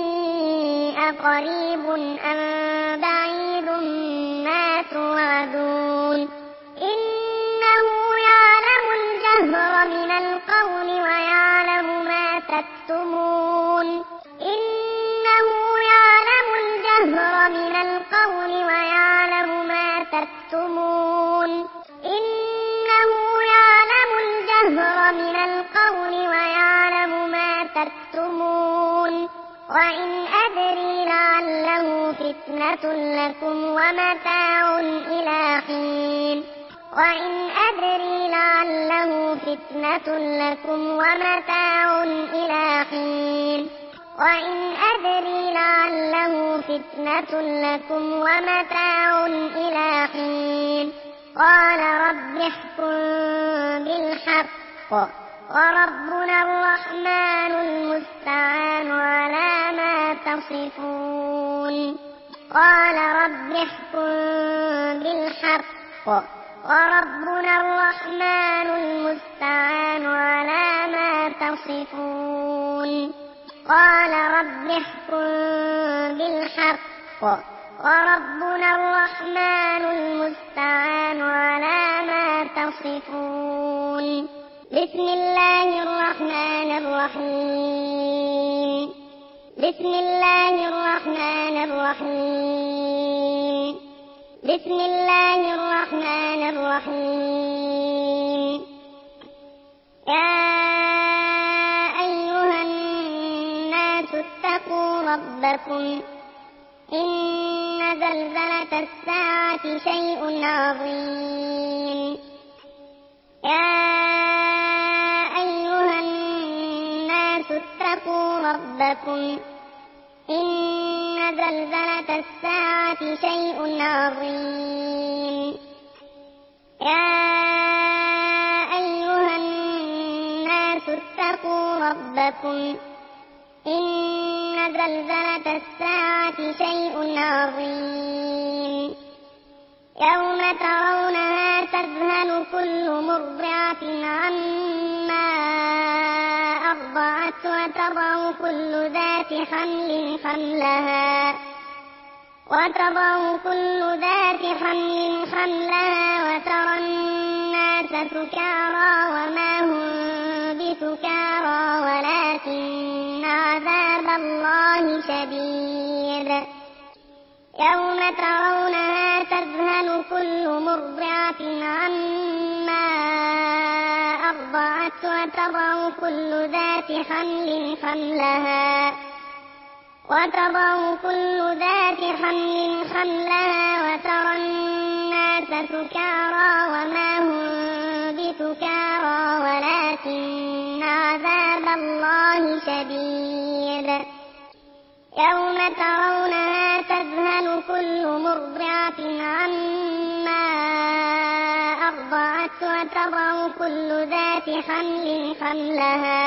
A: أقريب أم بعيد ما توعدون إنه يعلم الجهر من القول ويعلم ما تكتمون إنه يعلم الجهر من القول ويعلم ما تكتمون إنه يعلم الجهر من القول ويعلم ما تكتمون وإن أدري لعله فتنة لكم ومتاع إلى حين وإن أدري لعله فتنة لكم ومتاع إلى حين وإن أدري لعله فتنة لكم ومتاع إلى حين قال رب احكم بالحق وربنا الرحمن المستعان على ما تصفون قال رب احكم بالحق وربنا الرحمن المستعان على ما تصفون قال رب احكم بالحق وربنا الرحمن المستعان على ما تصفون. بسم الله الرحمن الرحيم. بسم الله الرحمن الرحيم. بسم الله الرحمن الرحيم. يا أيها الناس اتقوا ربكم إن زلزلة الساعة شيء عظيم. يا أيها الناس اتقوا ربكم إن زلزلة الساعة شيء عظيم. يا أيها الناس اتقوا ربكم إن زلزلة الساعة شيء عظيم. يوم ترونها تذهل كل مرضعة عما أرضعت وتضع كل ذات حمل حملها وتضع كل ذات حمل حملها وترى الناس سكارى وما هم بسكارى ولكن عذاب الله شديد. يوم ترونها تذهل كل مرضعة عما أرضعت وتضع كل ذات حمل حملها وتضع كل ذات حمل حملها وترى الناس سكارى وما هم بسكارى ولكن عذاب الله شديد. يوم ترونها تذهل كل مرضعة عما أرضعت وتضع كل ذات حمل حملها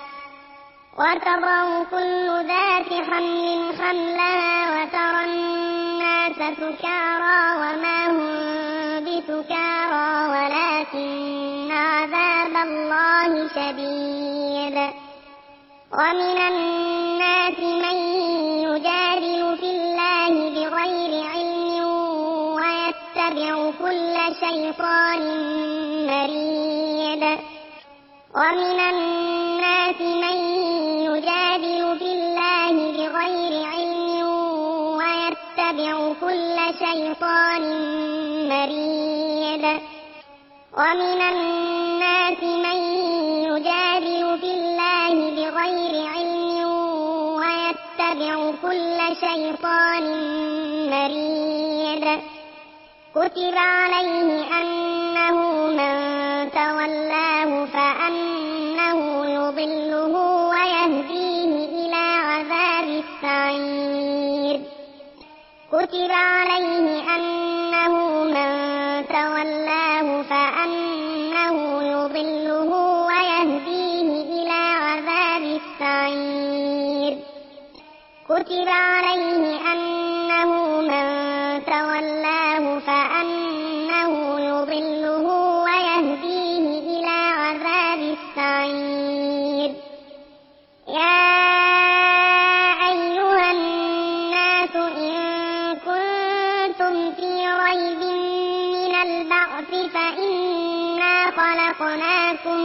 A: وتضع كل ذات حمل حملها وترى الناس سكارى وما هم بسكارى ولكن عذاب الله شديد. ومن الناس من يجادل في الله بغير علم ويتبع كل شيطان مريد. ومن الناس من يجادل في الله بغير علم ويتبع كل شيطان مريد. ومن الناس من يجادل في الله بغير علم ويتبع كل شيطان مريد. كتب عليه أنه من تولاه فأنه يضله ويهديه إلى عذاب السعير. كتب عليه أنه من تولاه فأنه يضله ويهديه إلى عذاب السعير. كتب عليه أنه من تولاه فأنه يضله ويهديه إلى عذاب السعير. يا أيها الناس إن كنتم في ريب من البعث فإنا خلقناكم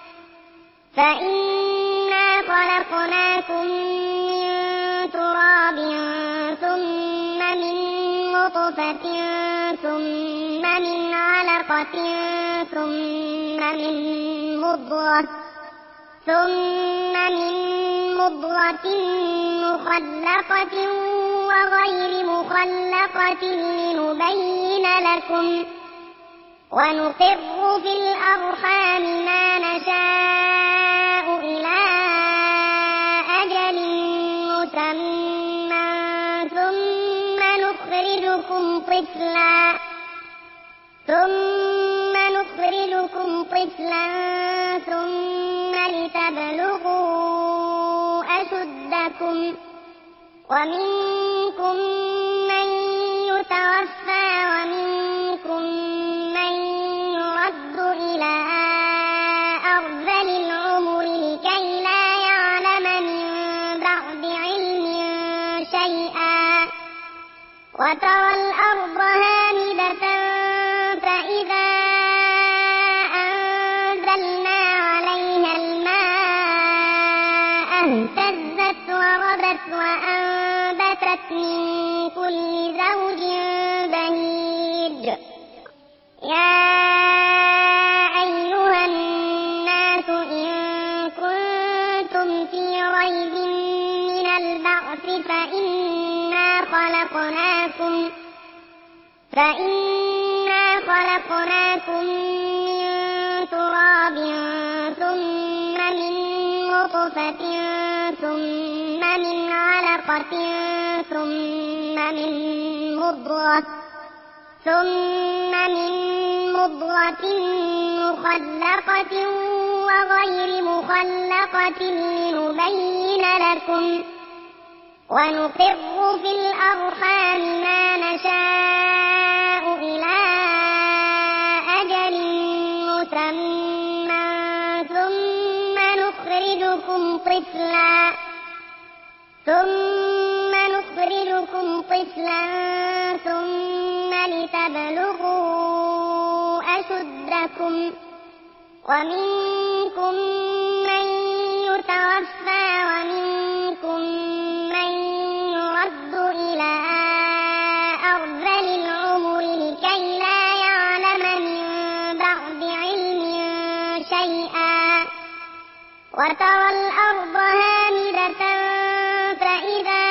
A: فإنا خلقناكم من تراب ثم من نطفة ثم من علقة ثم من مضغة ثم من مضغة مخلقة وغير مخلقة لنبين لكم ونقر في الأرحام ما نشاء إلى أجل مسمى ثم نخرجكم طفلا ثم نخرجكم طفلا ثم لتبلغوا أشدكم ومنكم من يتوفى ومنكم من يرد إلى أرذل العمر لكي لا يعلم من بعد علم شيئا وترى الأرض هامدة فإذا أنزلنا عليها الماء اهتزت وربت وأنبتت من كل زوج بهيج يا أيها الناس إن كنتم في ريب من البعث فإنا خلقناكم فإنا خلقناكم من تراب ثم من نطفة ثم من علقة ثم من مضغة ثم من مضغة مخلقة وغير مخلقة لنبين لكم ونقر في الأرحام ما نشاء إلى أجل مسمى ثم نخرجكم طفلا ثم نخرجكم طفلا ثم لتبلغوا أشدكم ومنكم من يتوفى ومنكم من يرد إلى أرذل العمر لكي لا يعلم من بعد علم شيئا وترى الأرض هامدة فإذا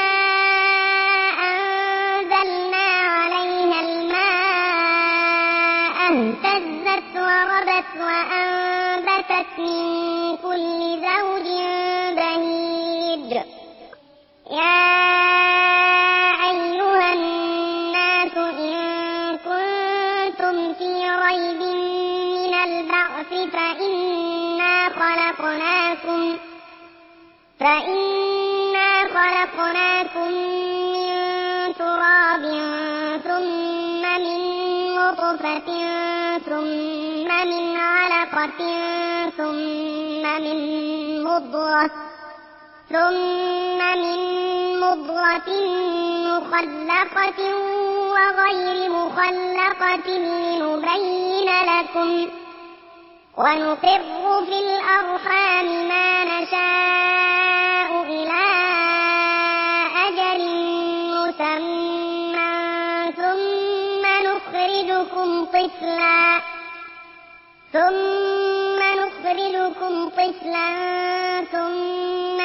A: أنزلنا عليها الماء اهتزت وربت وأنبتت من كل زوج بهيج يا أيها الناس إن كنتم في ريب من البعث فإنا خلقناكم فإنا خلقناكم من تراب ثم من نطفة ثم من علقة ثم من مضغة ثم من مضغة مخلقة وغير مخلقة لنبين لكم ونقر في الأرحام ما نشاء إلى أجل مسمى ثم نخرجكم طفلا ثم نخرجكم طفلا ثم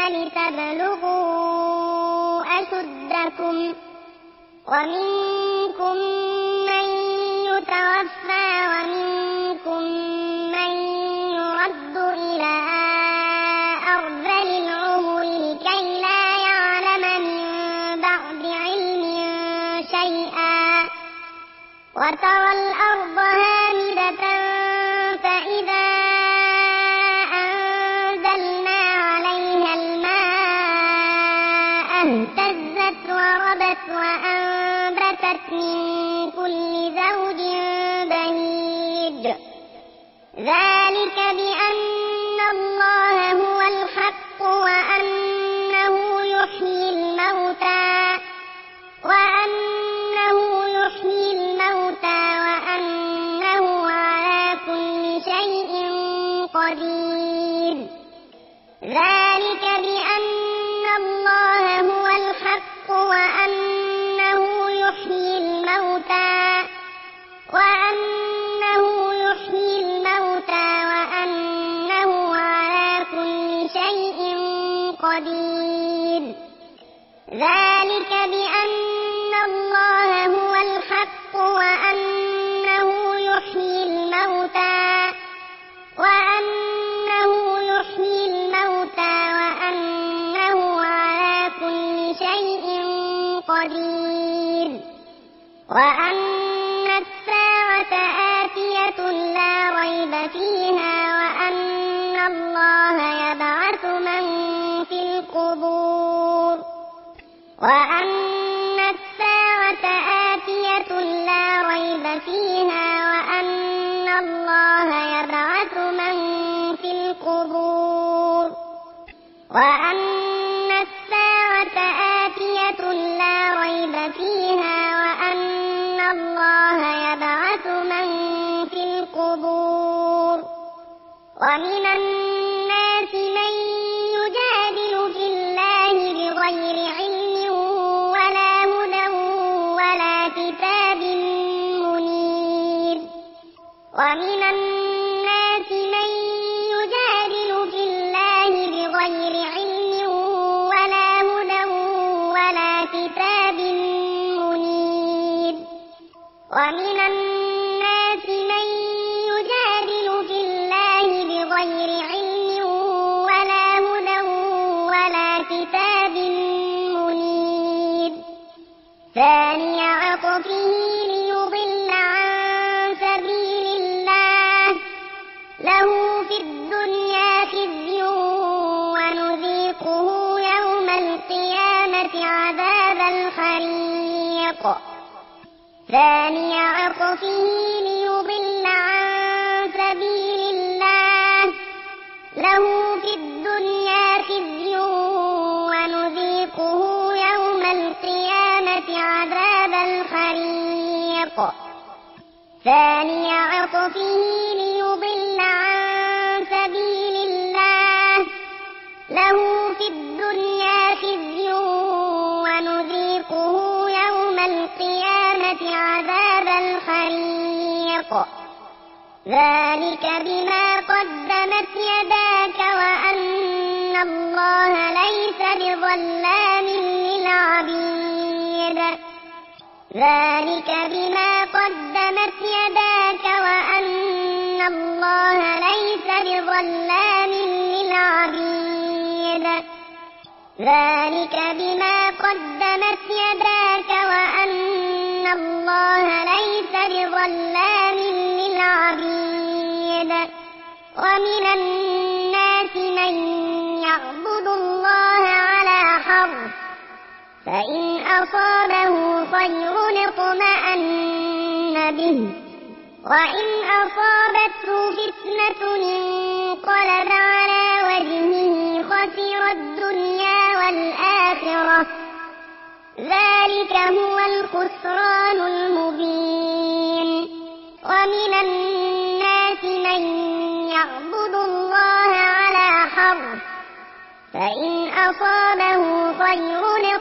A: لتبلغوا أشدكم ومنكم من يتوفى ومنكم من يرد إلى أرذل العمر لكي لا يعلم من بعد علم شيئا وترى الأرض هامدة فإذا أنزلنا عليها الماء اهتزت وربت وأنبتت من كل زوج بهيج ذلك بأن الله هو الحق وأنه يحيي الموتى وأنه يحيي الموتى وأنه على كل شيء قدير ذلك بأن الله هو الحق وأنه يحيي الموتى وأنه يحيي الموتى وأنه على كل شيء قدير ذلك بأن الله هو الحق وأنه يحيي الموتى وأنه يحيي الموتى وأنه على كل شيء قدير وأن الساعة آتية لا ريب فيها وأن الله يبعث من في القبور وأن الساعة آتية لا ريب فيها وأن الله يبعث من في القبور وأن الساعة آتية لا ريب فيها وأن ومن الناس من يجادل في الله بغير علم ولا هدى ولا كتاب منير ومن الناس من يجادل في الله بغير علم ولا هدى ولا كتاب منير ومن الناس من يجادل في الله بغير علم ولا هدى ولا كتاب منير ثاني عطفه ليضل عن سبيل الله له في الدنيا خزي ونذيقه يوم القيامة عذاب الحريق ثاني عطفه ليضل عن سبيل الله له في الدنيا خزي ونذيقه يوم القيامة عذاب الحريق ثاني عطفه ليضل عن سبيل الله له في الدنيا خزي ونذيقه يوم القيامة عذاب الحريق ذلك بما قدمت يداك وأن الله ليس بظلام للعبيد ذلك بما قدمت يداك وأن الله ليس بظلام للعبيد ذلك بما قدمت يداك وأن الله ليس بظلام للعبيد ومن الناس من يعبد الله على حرف فإن أصابه خير اطمأن به وإن أصابته فتنة انقلب على وجهه خسر الدنيا والآخرة ذلك هو الخسران المبين ومن الناس من يعبد الله على حرف فإن أصابه خير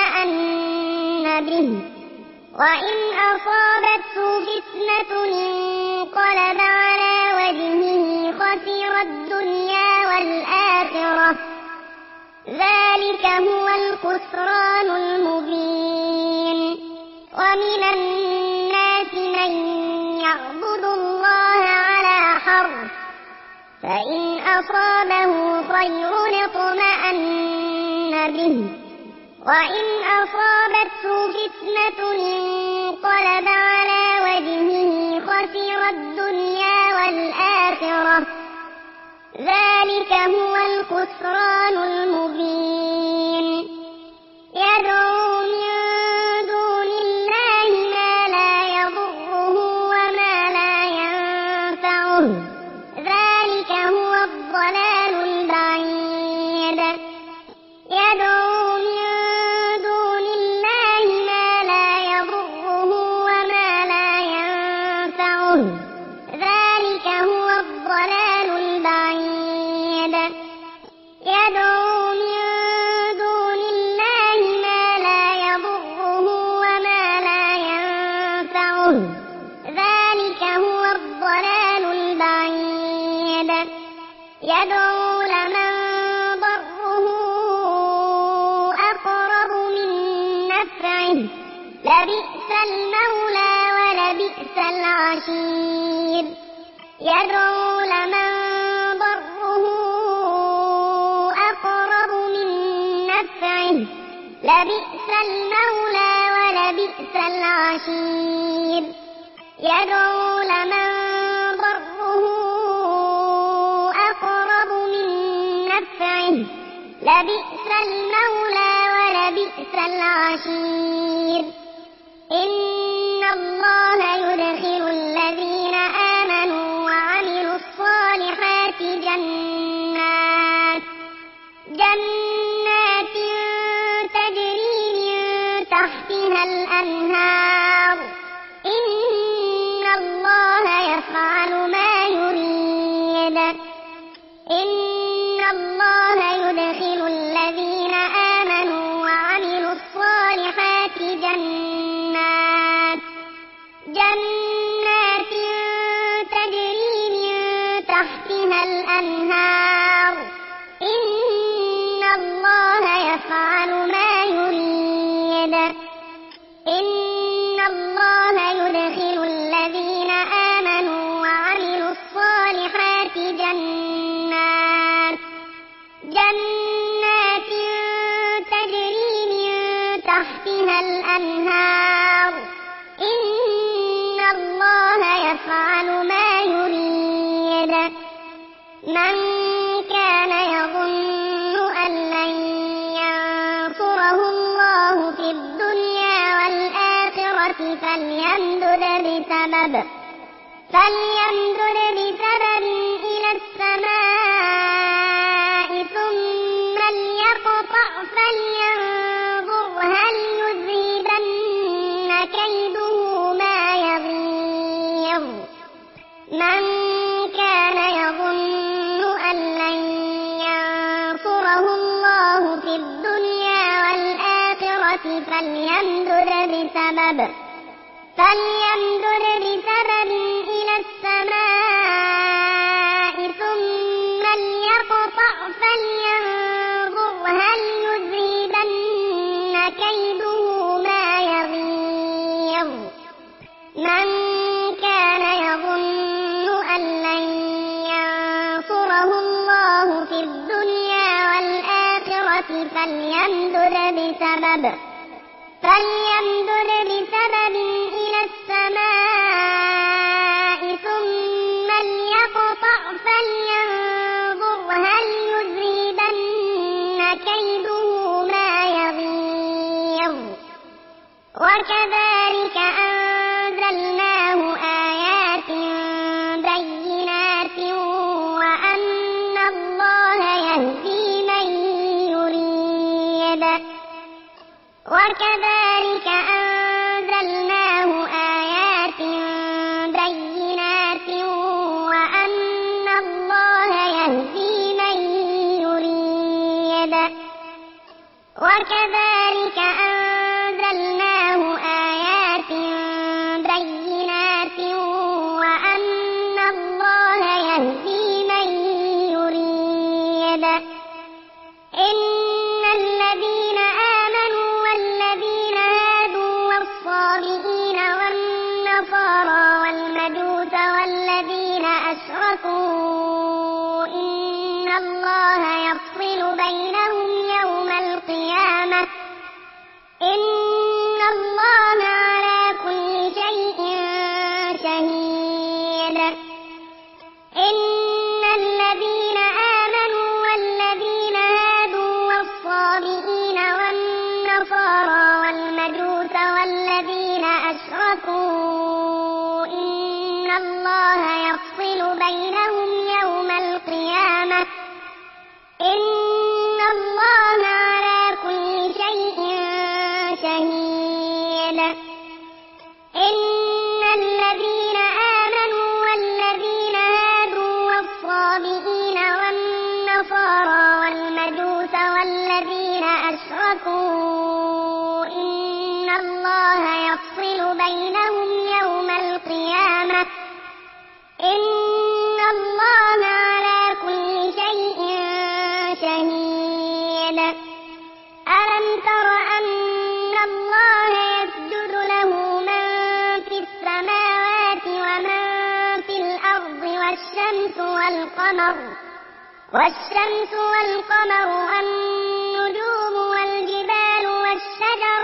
A: اطمأن به وإن أصابته فتنة انقلب على وجهه خسر الدنيا والآخرة ذلك هو الخسران المبين ومن الناس من يعبد الله على حرف فإن أصابه خير اطمأن به وإن أصابته فتنة انقلب على وجهه خسر الدنيا والآخرة ذلك هو الخسران المبين يدعو من دون الله ما لا يضره وما لا ينفعه ذلك هو الضلال البعيد يدعو من دون الله ما لا يضره وما لا ينفعه ذلك هو الضلال البعيد يدعو من دون الله ما لا يضره وما لا ينفعه ذلك هو الضلال البعيد يدعو لمن ضره أقرب من نفعه لبئس المولى ولبئس العشير يدعو لمن ضره أقرب من نفعه لبئس المولى ولبئس العشير يدعو لمن ضره أقرب من نفعه لبئس المولى ولبئس العشير إن الله يدخل الذين آمنوا وعملوا الصالحات جنات جنات تجري من تحتها الأنهار إن الله يفعل ما يريد الأنهار إن الله يفعل ما يريد من كان يظن أن لن ينصره الله في الدنيا والآخرة فليمدد بسبب فليمدد بسبب إلى السماء ثم ليقطع فلينظر هل يذهبن كيده ما يغيظ من كان يظن أن لن ينصره الله في الدنيا والآخرة فليمدد بسبب فليمدد بسبب إلى السماء ثم ليقطع فلينظر هل يذهبن كيده ما يغيظ من كان يظن أن لن ينصره الله في الدنيا والآخرة فليمدد بسبب فليمدد بسبب إلى السماء ثم ليقطع فلينظر هل يذهبن كيده ما يغيظ وكذلك أنزلناه آيات بينات وأن الله يهدي من يريد وكذلك أنزلناه آيات بينات وأن الله يهدي من يريد وكذلك أنزلناه آيات بينات وأن الله يهدي من يريد إن الذين آمنوا والذين هادوا والصابئين والنصارى والمجوس والذين أشركوا إن الله يفصل بينهم يوم القيامة إن الله على كل شيء شهيد إن الذين آمنوا والذين هادوا والصابئين والنصارى والمجوس والذين أشركوا إن الله يفصل بينهم يوم القيامة إن الله على كل شيء شهيد إن الذين آمنوا والذين هادوا والصابئين والنصارى والمجوس والذين أشركوا إن الله يفصل بينهم يوم القيامة إن الله على كل شيء شهيد ألم تر أن الله يسجد له من في السماوات ومن في الأرض والشمس والقمر والشمس والقمر والنجوم والجبال والشجر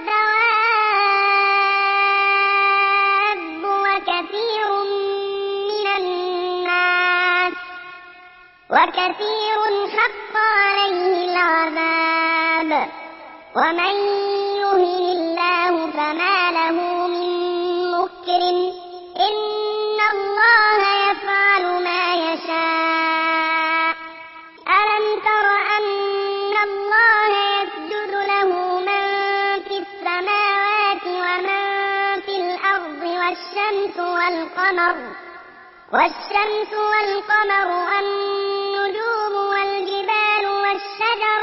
A: والدواب وكثير من الناس وكثير حق عليه العذاب ومن يهن الله فما له من مكرم إن الله يفعل ما يشاء ألم تر أن الله يسجد له من في السماوات ومن في الأرض والشمس والقمر والشمس والقمر والنجوم والجبال والشجر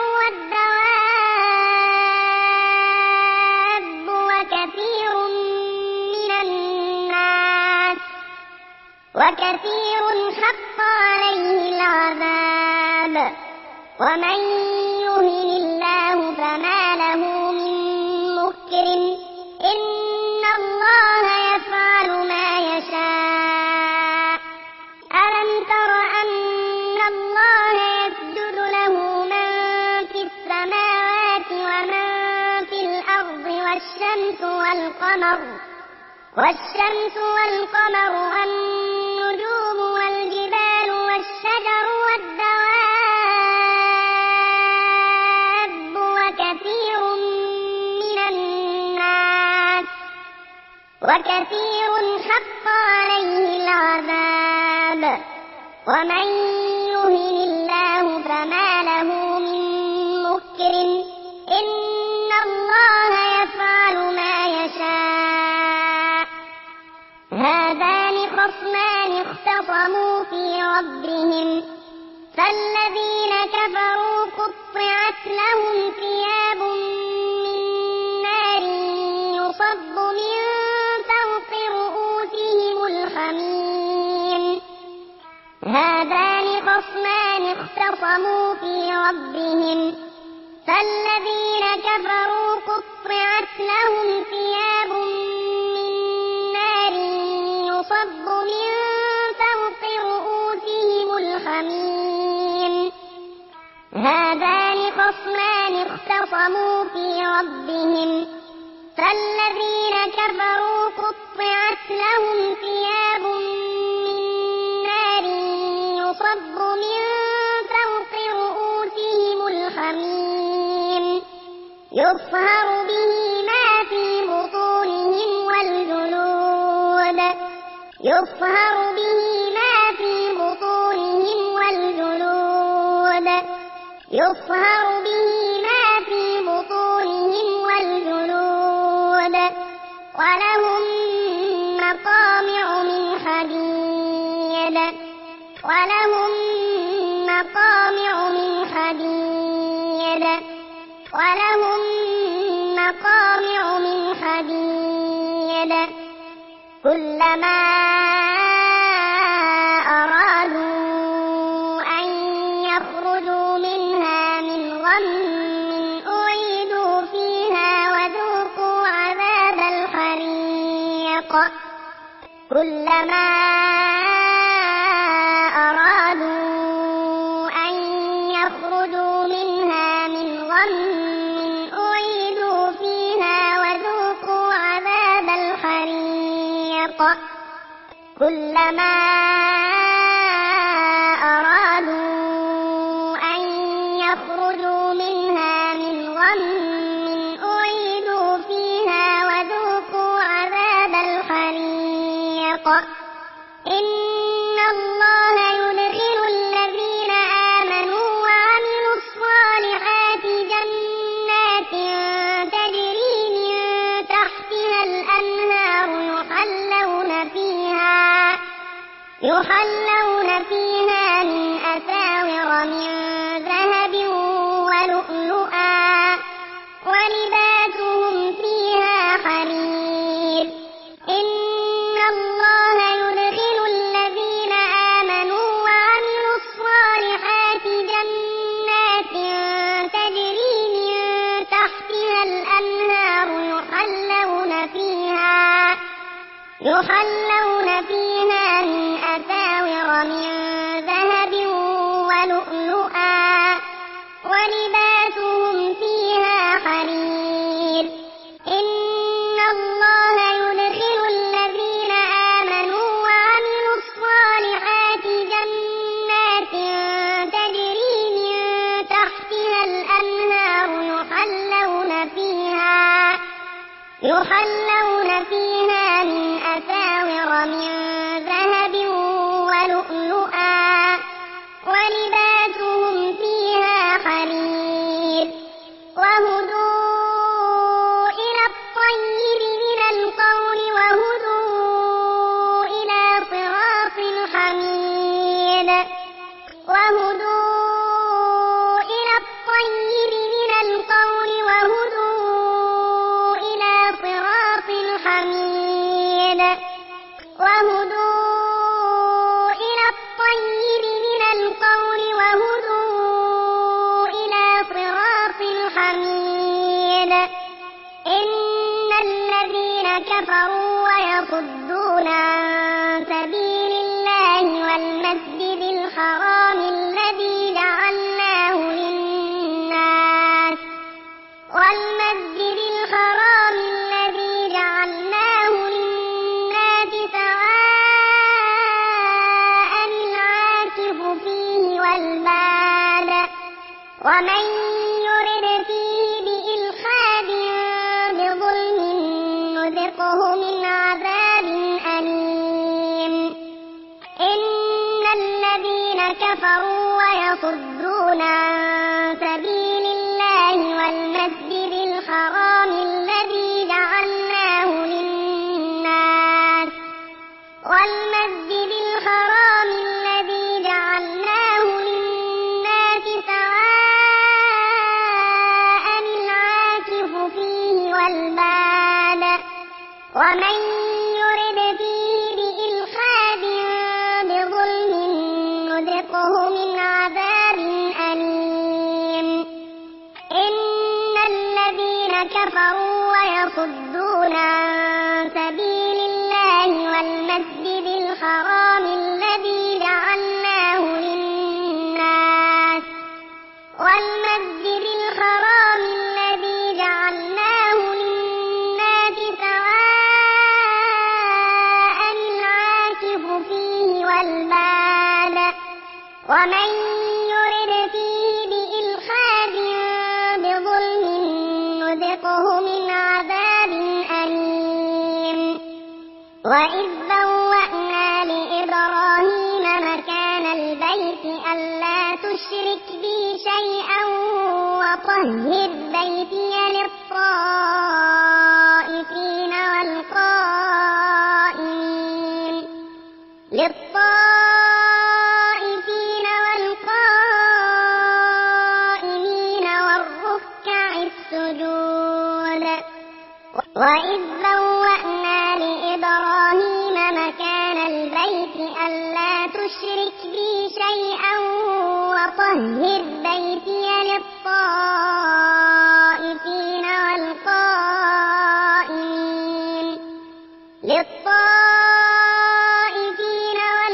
A: والدواب وكثير من الناس وكثير حق عليه العذاب ومن يهن الله فما له من مكرم إن الله يفعل ما يشاء ألم تر أن الله يسجد له من في السماوات ومن في الأرض والشمس والقمر والشمس والقمر والنجوم والجبال والشجر والدواب وكثير من الناس وكثير حق عليه العذاب ومن يهن الله فما له من مكرم إن الله يفعل ما يشاء هذان خصمان اختصموا في ربهم فالذين كفروا قطعت لهم ثياب من نار يصب من فوق رؤوسهم الحميم هذان خصمان اختصموا في ربهم فالذين كفروا قطعت لهم ثياب من نار يصب من فوق رؤوسهم الحميم هذان خصمان اختصموا في ربهم فالذين كفروا قطعت لهم ثياب من نار يصب من فوق رؤوسهم الحميم يصهر به ما في بطونهم والجلود يصهر به ما في بطونهم والجلود يصهر به ما في بطونهم والجلود ولهم مقامع من حديد ولهم مقامع من حديد ولهم مقامع من حديد كلما أرادوا أن يخرجوا منها من غم أعيدوا فيها وذوقوا عذاب الحريق كلما أرادوا أن يخرجوا منها من غم أعيدوا فيها وذوقوا عذاب الحريق كلما أرادوا أن يخرجوا منها من غم أعيدوا فيها وذوقوا عذاب الحريق إن الله يدخل الذين آمنوا وعملوا الصالحات جنات تجري من تحتها الأنهار يحلون فيها يحلون فيها من أساور من ذهب ولؤلؤا ولباسهم فيها حرير إن الله يدخل الذين آمنوا وعملوا الصالحات جنات تجري من تحتها الأنهار يحلون فيها يحلون فيها من أساور من ذهب ولؤلؤا ولباسهم فيها حرير إن الله يدخل الذين آمنوا وعملوا الصالحات جنات تجري من تحتها الأنهار يحلون فيها يحلون فيها من أساور من ذهب ولؤلؤا ولباسهم فيها حرير وهدوا إلى الطيب من القول وهدوا إلى صراط الحميد وهدوا إلى الطيب من القول وهدوا إلى صراط الحميد وهدوا إلى الطيب من القول وهدوا إلى صراط الحميد إن الذين كفروا ويصدون عن سبيل الله والمسجد الحرام الذي جعلناه للناس والمسجد الحرام الذي يرد فيه بإلحاد بظلم نذقه من عذاب أليم إن الذين كفروا ويصدون عن سبيل الله والمسجد الحرام الذي جعلناه للناس والمسجد الحرام الذي جعلناه للناس سواء العاكف فيه والباد ومن يرد فيه بإلحاد بظلم نذقه من عذاب أليم إن الذين كفروا ويصدون عن سبيل الله والمسجد الحرام الذي جعلناه للناس والمسجد الحرام الذي جعلناه للناس سواء العاكف فيه والباد ومن يرد فيه بإلحاد بظلم نذقه من عذاب أليم وإذ بوأنا لإبراهيم مكان البيت ألا تشرك بي شيئا وطهر بيتي للطائفين والقائمين للطائفين والقائمين والركع السجود وإذ بوأنا لإبراهيم مكان البيت ألا تشرك بي شيئا وطهر بيتي للطائفين والقائمين للطائفين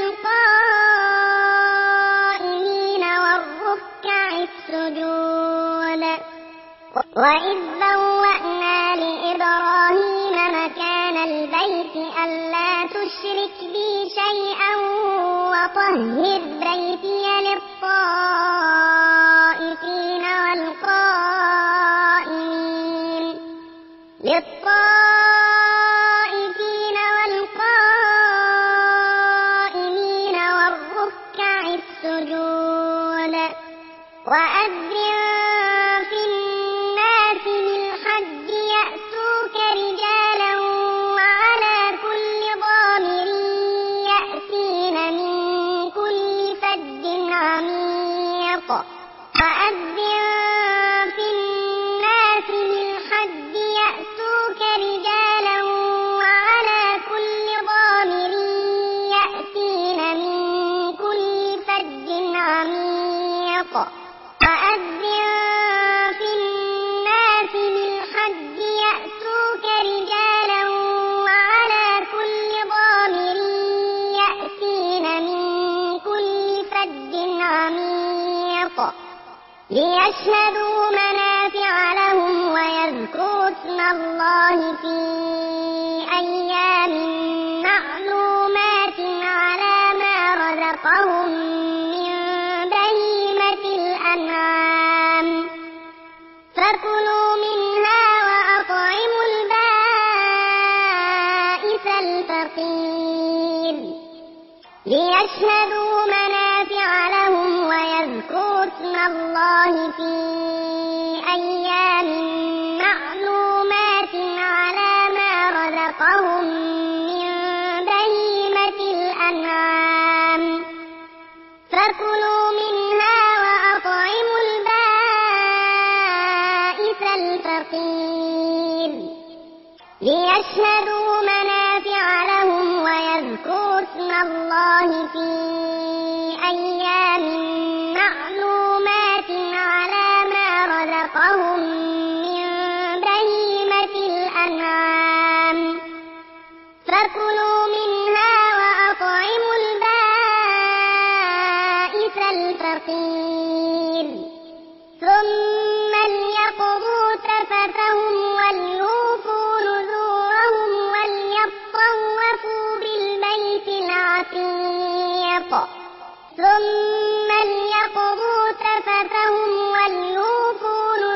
A: والقائمين والركع السجود وإذ بوأنا لإبراهيم مكان البيت ألا تشرك بي شيئا وطهر بيتي للطائفين والقائمين للطائفين والقائمين والركع السجود وأذن في الناس بالحج يأتوك رجالا وعلى كل ضامر يأتين من كل فج عميق وأذن في الناس بالحج يأتوك رجالا وعلى كل ضامر يأتين من كل فج عميق وأذن في الناس بالحج يأتوك رجالا وعلى كل ضامر يأتين من كل فج عميق ليشهدوا منافع لهم ويذكروا اسم الله في أيام معلومات على ما رزقهم من بهيمة الأنعام فكلوا منها وأطعموا البائس الفقير ليشهدوا منافع لهم ويذكروا اسم الله في أيام معلومات على ما رزقهم من بهيمة الأنعام فكلوا منها وأطعموا البائس الفقير ليشهدوا منافع لهم ويذكروا اسم الله في أيام معلومات على ما رزقهم من بهيمة الأنعام فكلوا منها وأطعموا البائس الفقير ثم ليقضوا تفثهم وليوفوا نذورهم وليطوفوا بالبيت العتيق ثم ليقضوا تفثهم وليوفوا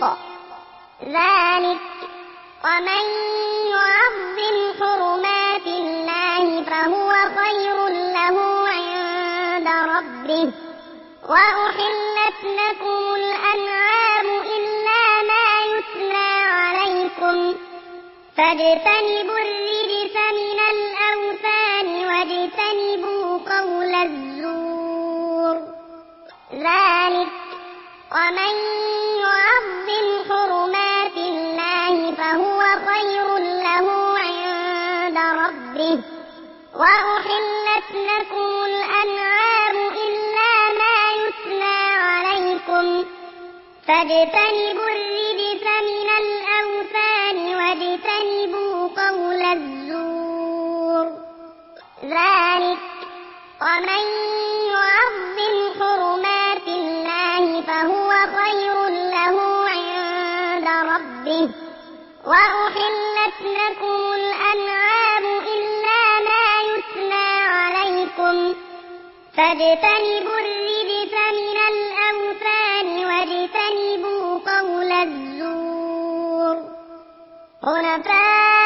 A: ذلك ومن يعظم حرمات الله فهو خير له عند ربه وأحلت لكم الأنعام إلا ما يتلى عليكم فاجتنبوا الرجس من الأوثان واجتنبوا قول الزور ذلك ومن يعظم حرمات الله فهو خير له عند ربه وأحلت لكم الأنعام إلا ما يتلى عليكم فاجتنبوا الرجس من الأوثان واجتنبوا قول الزور ذلك ومن يعظم حرمات الله فهو خير له عند ربه وأحلت لكم الأنعام إلا ما يتلى عليكم فاجتنبوا الرجس من الأوثان واجتنبوا قول الزور حنفاء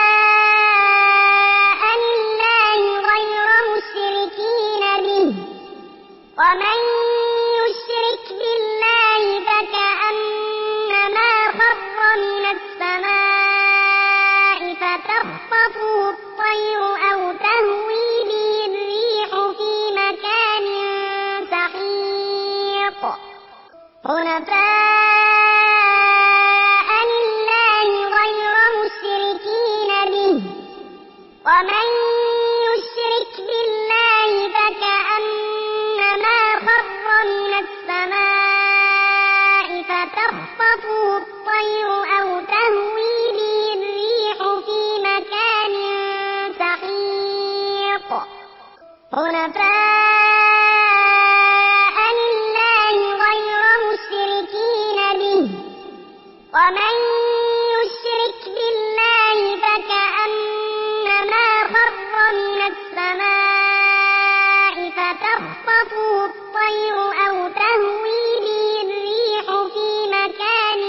A: لله غير مشركين به ومن يشرك بالله فكأنما خر من السماء فتخطفه الطير أو تهوي به الريح في مكان سحيق حنفاء لله غير مشركين به ومن يشرك بالله فكأنما خر من السماء فتخطفه الطير أو تهوي به الريح في مكان سحيق حنفاء لله غير مشركين به ومن يشرك بالله فكأنما خر من السماء فتخطفه الطير أو تهوي به الريح في مكان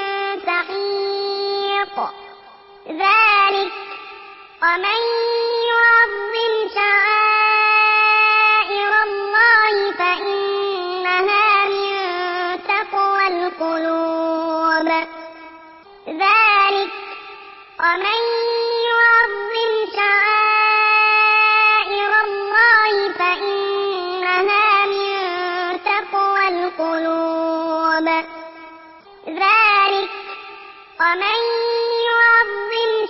A: سحيق ذلك ومن يعظم شعائر الله فإنها من تقوى القلوب ذلك ومن يعظم شعائر الله فإنها من تقوى القلوب ذلك ومن يعظم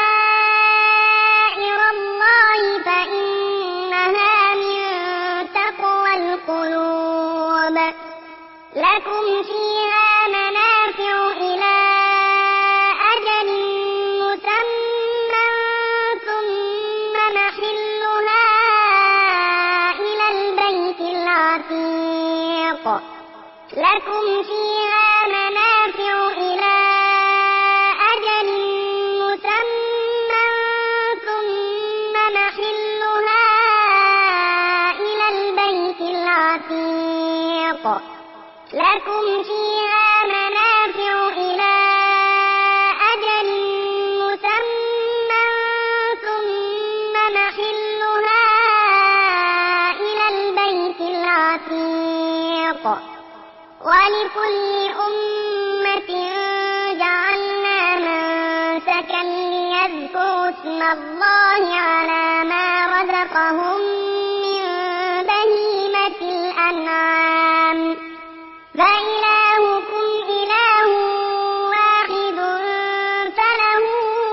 A: شعائر الله فإنها من تقوى القلوب لكم فيها منافع إلى أجل مسمى ثم محلها إلى البيت العتيق لكم فيها منافع إلى أجل مسمى ثم محلها إلى البيت العتيق لكم فيها منافع إلى أجل مسمى ثم محلها إلى البيت العتيق ولكل أمة جعلنا منسكا ليذكروا اسم الله على ما رزقهم من بهيمة الأنعام فإلهكم إله واحد فله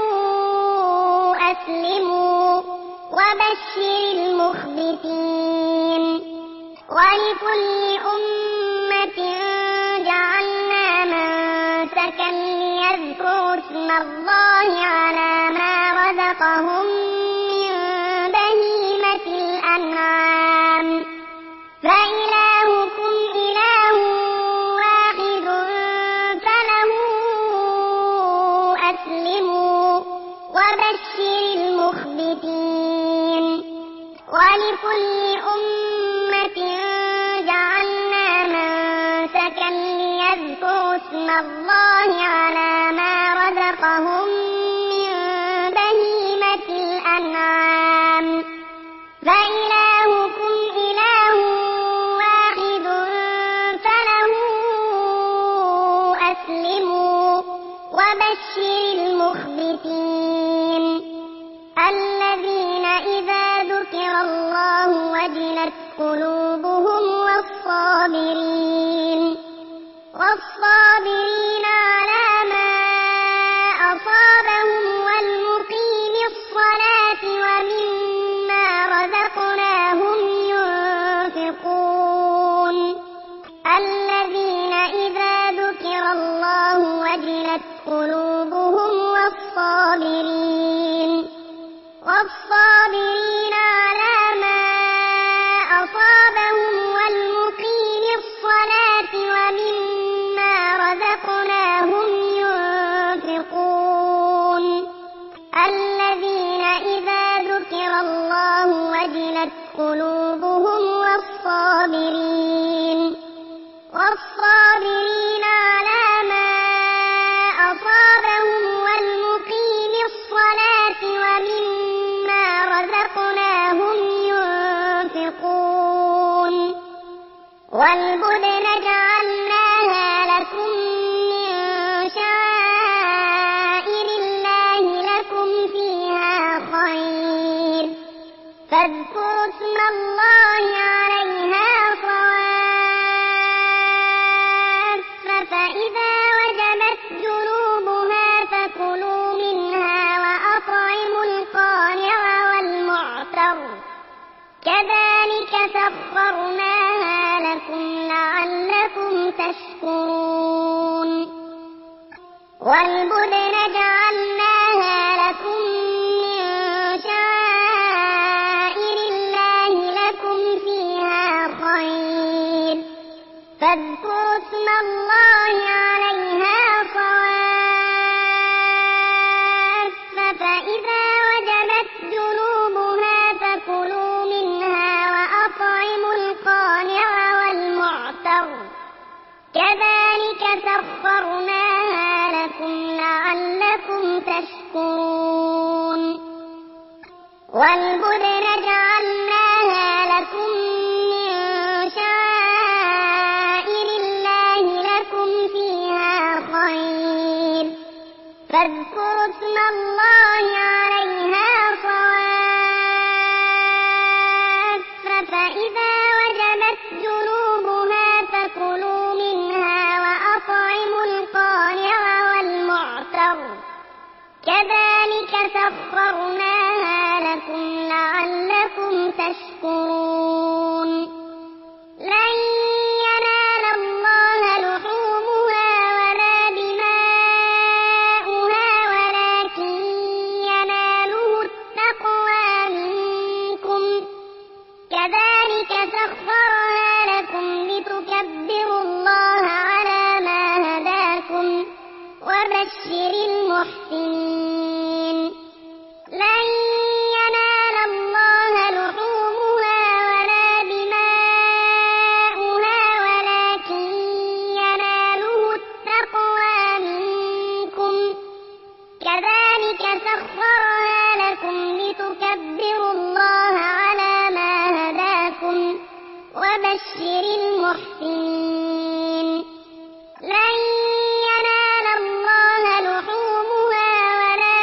A: أسلموا وبشر المخبتين ولكل أمة جعلنا منسكا ليذكروا اسم الله على ما رزقهم من بهيمة الأنعام فإلهكم إله واحد فله أسلموا وبشر المخبتين ولكل أمة جعلنا منسكا يذكروا اسم الله على ما رزقهم من بهيمة الأنعام فإلهكم إله واحد فله أسلموا وبشر المخبتين الذين إذا ذكر الله وجلت قلوبهم والصابرين والصابرين على ما أصابهم والمقيم الصلاة ومما رزقناهم ينفقون الذين إذا ذكر الله وجلت قلوبهم والصابرين والصابرين على ما أصابهم والمقيم الصلاة ومما رزقناهم ينفقون الذين إذا ذكر الله وجلت قلوبهم والصابرين والصابرين على ما أصابهم والمقيم الصلاة ومما رزقناهم ينفقون والبدن جعلناها لكم من شعائر الله لكم فيها خير فاذكروا اسم الله عليها صواف فإذا وجبت جنوبها فكلوا منها وأطعموا القانع والمعتر كذلك سخرناها لكم لعلكم تشكرون والبدن جعلناها لكم من شعائر الله لكم فيها خير فاذكروا اسم الله عليها صواف فإذا وجبت جنوبها فكلوا منها وأطعموا القانع والمعتر كذلك سخرناها لكم لعلكم تشكرون والبدن جعلناها لكم من شعائر الله لكم فيها خير فاذكروا اسم الله عليها صواف فإذا وجبت جنوبها فكلوا منها وأطعموا القانع والمعتر كذلك سخرناها لكم لعلكم تشكرون لن ينال الله لحومها ولا دماؤها ولكن يناله التقوى منكم كذلك سخرها لكم لتكبروا الله على ما هداكم وبشر المحسنين لن ينال الله لحومها ولا دماؤها ولكن يناله التقوى منكم كذلك سخرها لكم لتكبروا الله على ما هداكم وبشر المحسنين لن ينال الله لحومها ولا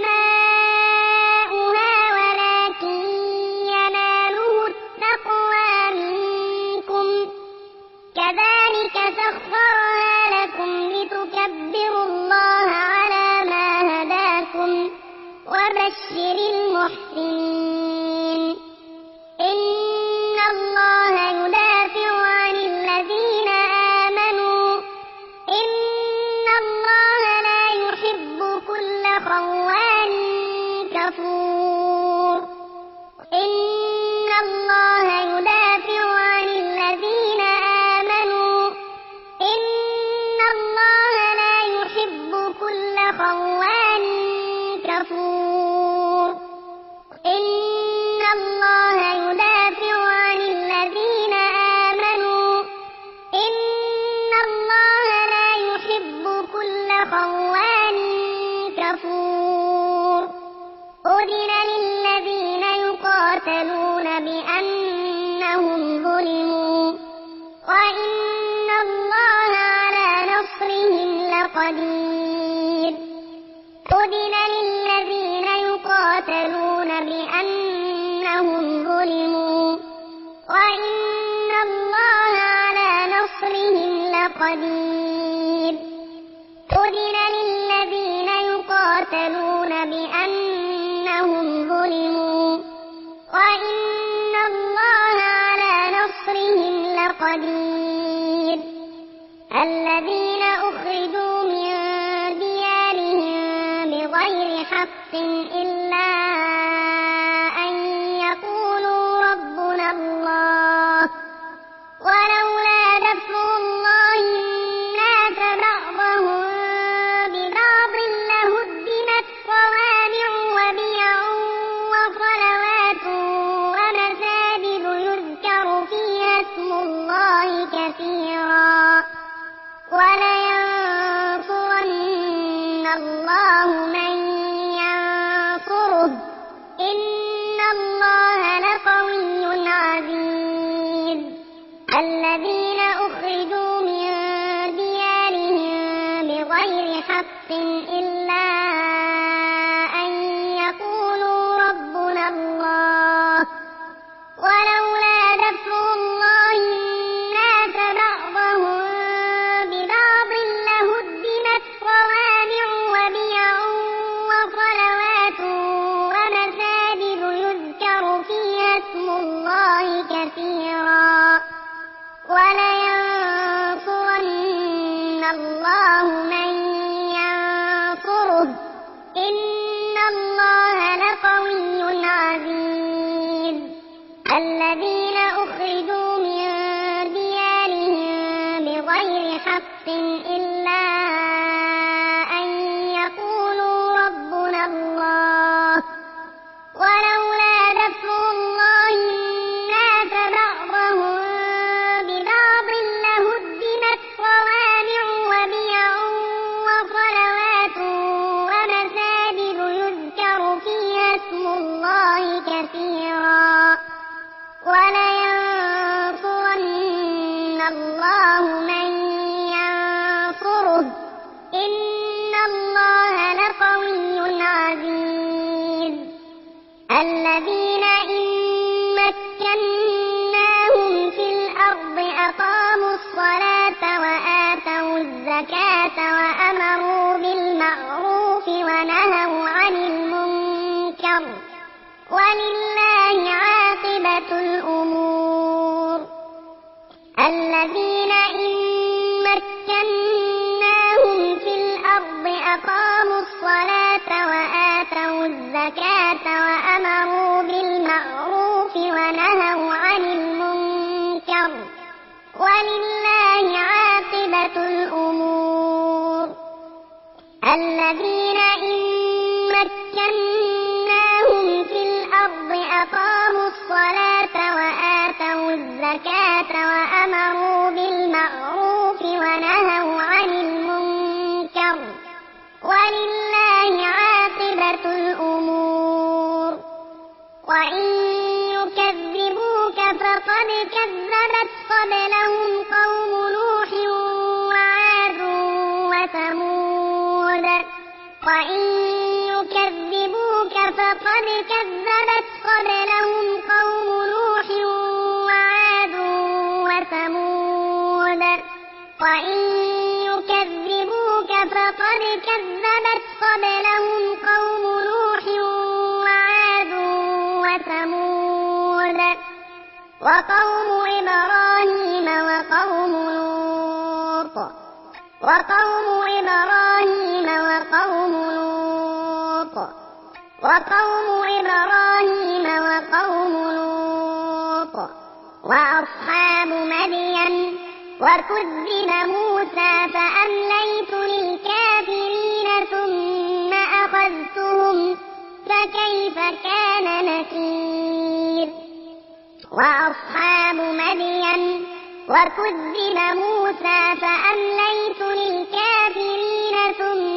A: دماؤها ولكن يناله التقوى منكم كذلك سخرها لكم لتكبروا الله على ما هداكم وبشر المحسنين إن الله يدافع عن الذين آمنوا إن الله لا يحب كل خوان كفور إن الله يدافع عن الذين آمنوا إن الله لا يحب كل خوان كفور إن الله يدافع عن الذين آمنوا إن الله خوان كفور أذن للذين يقاتلون بأنهم ظلموا وإن الله على نصرهم لقدير أذن للذين يقاتلون بأنهم ظلموا وإن الله على نصرهم لقدير أذن للذين يقاتلون بأنهم ظلموا وإن الله على نصرهم لقدير الذين أخرجوا من ديارهم بغير حق إلا أن يقولوا ربنا الله ولولا دفع الله الناس بعضهم ببعض لهدمت صوامع وبيع وصلوات ومساجد يذكر فيها اسم الله كثيرا ولينصرن الله من ينصره إن الله لقوي عزيز الذين أخرجوا من ديارهم بغير حق إلا أن يقولوا ربنا الله ولولا دفع الله الناس بعضهم ببعض لهدمت صوامع وبيع وصلوات ومساجد يذكر فيها اسم الله كثيرا ولينصرن الله من ينصره إن الله لقوي عزيز الذين أخرجوا من ديارهم بغير حق إلا أن يقولوا ربنا الله ولولا دفع الله الناس بعضهم ببعض لهدمت صوامع وبيع وصلوات ومساجد يذكر فيها اسم الله كثيرا ولينصرن الله من ينصره إن الله لقوي عزيز الذين إن مكناهم في الأرض أقاموا الصلاة وآتوا الزكاة وأمروا بالمعروف ونهوا عن المنكر ولله عاقبة الأمور الذين إن مكناهم في الأرض أقاموا الصلاة وآتوا الزكاة وأمروا بالمعروف ونهوا عن المنكر ولله عاقبة الأمور الذين إن مكناهم في الأرض أقاموا الصلاة وآتوا الزكاة وأمروا بالمعروف ونهوا عن المنكر ولله عاقبة الأمور وإن يكذبوك فقد كذبت قبلهم قوم نوح وعاد وثمود وإن يكذبوك فقد كذبت قبلهم قوم نوح وعاد وثمود وإن يكذبوك فقد كذبت قبلهم قوم نوح وعاد وثمود وقوم إبراهيم وقوم لوط وقوم إبراهيم وقوم لوط وقوم إبراهيم وقوم لوط وأصحاب مدين وكذب موسى فأمليت للكافرين ثم أخذتهم فكيف كان نكير وأصحاب مدين وكذب موسى فأمليت للكافرين ثم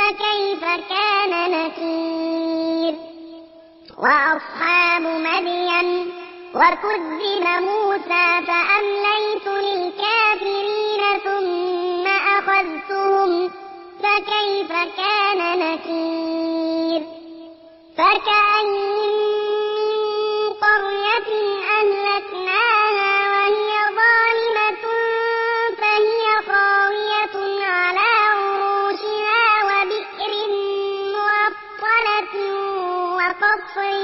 A: فكيف كان نكير وأصحاب مدين وكذب موسى فأمليت للكافرين ثم أخذتهم فكيف كان نكير فكأين من قرية أهلكناها وهي ظالمة فهي خاوية على عروشها وبئر معطلة وقصر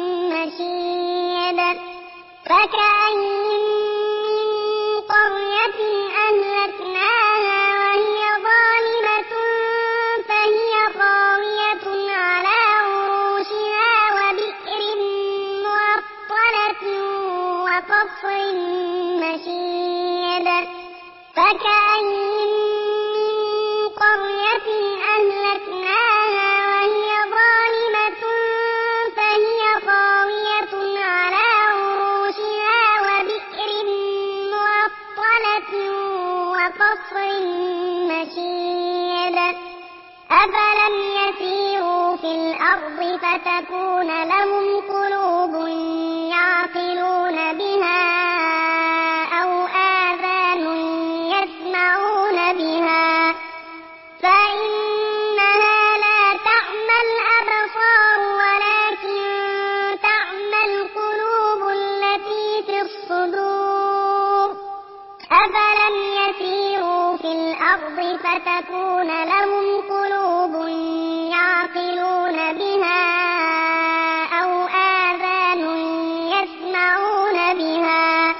A: مشيد فكأين من قرية أهلكناها وهي ظالمة فهي خاوية على عروشها وبئر معطلة وقصر مشيد فكأين من قرية أهلكناها وهي ظالمة فهي خاوية على عروشها وبئر معطلة وقصر مشيد أفلم يسيروا في الأرض فتكون لهم قلوب يعقلون بها أو آذان يسمعون بها فإنها لا تعمى الأبصار ولكن تعمى القلوب التي في الصدور أفلم يسيروا في الأرض فتكون لهم قلوب يعقلون بها أو آذان يسمعون بها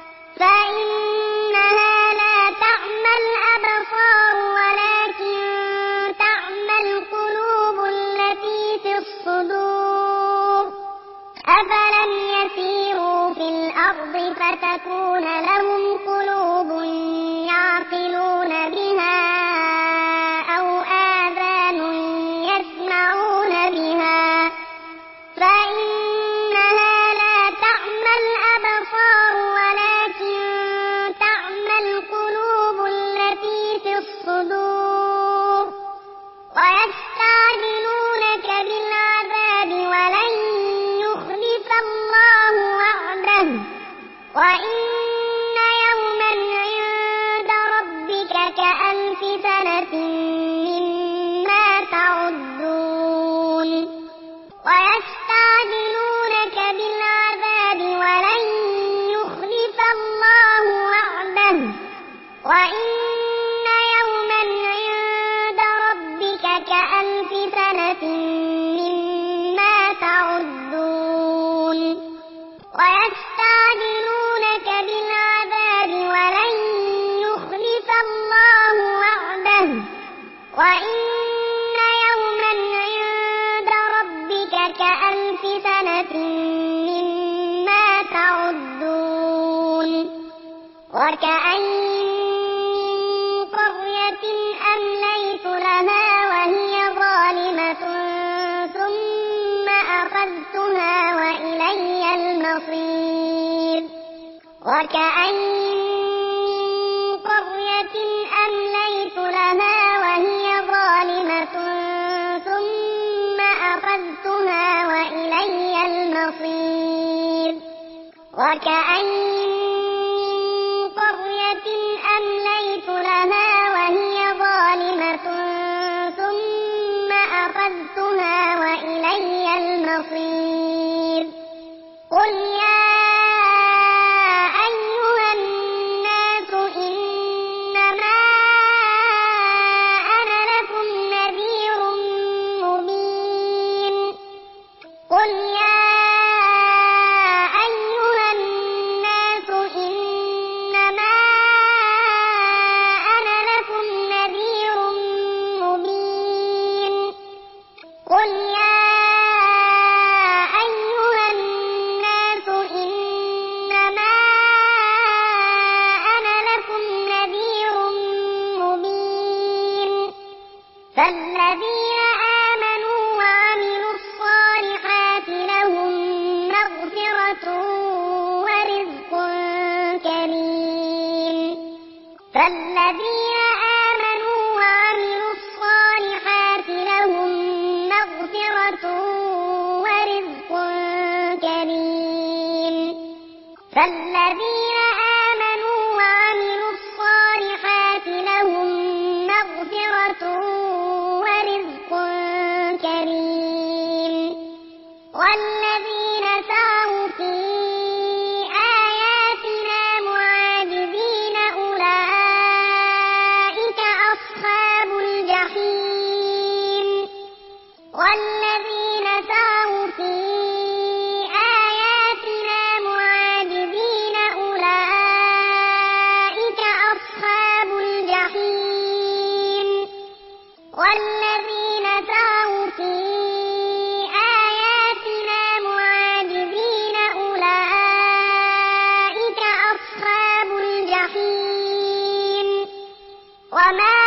A: فإنها لا تعمى الأبصار ولكن تعمى القلوب التي في الصدور أفلم يسيروا في الأرض فتكون لهم قلوب يعقلون بها أو آذان يسمعون بها فإنها لا تعمى الأبصار ولكن تعمى القلوب التي في الصدور ويستعجلونك بالعذاب ولن يخلف الله وعده وإن يوما عند ربك كألف سنة مما تعدون ويستعجلونك بالعذاب ولن يخلف الله وعده وإن يوما عند ربك كألف سنة مما تعدون ويستعجلونك بالعذاب ولن يخلف الله وعده وإن يوما عند ربك كألف سنة مما تعدون وكأين من قرية أمليت لها وهي ظالمة ثم أخذتها وإلي المصير وكأين من قرية أمليت لها وهي ظالمة ثم أخذتها وإلي المصير وكأين من قرية أمليت لها وهي ظالمة ثم أخذتها وإلي المصير قل يا أيها الناس إنما أنا لكم نذير مبين قل يا أيها الناس إنما أنا لكم نذير مبين قل يا أيها الناس إنما أنا لكم نذير مبين فالذين آمنوا وعملوا الصالحات لهم مغفرة ورزق كريم فالذين آمنوا وعملوا الصالحات والذين آمنوا وعملوا الصالحات لهم مغفرة ورزق كريم والذين سعوا في آياتنا معاجزين أولئك أصحاب الجحيم والذين سعوا في آياتنا معاجزين أولئك أصحاب الجحيم والذين سعوا في آياتنا معاجزين أولئك أصحاب الجحيم وما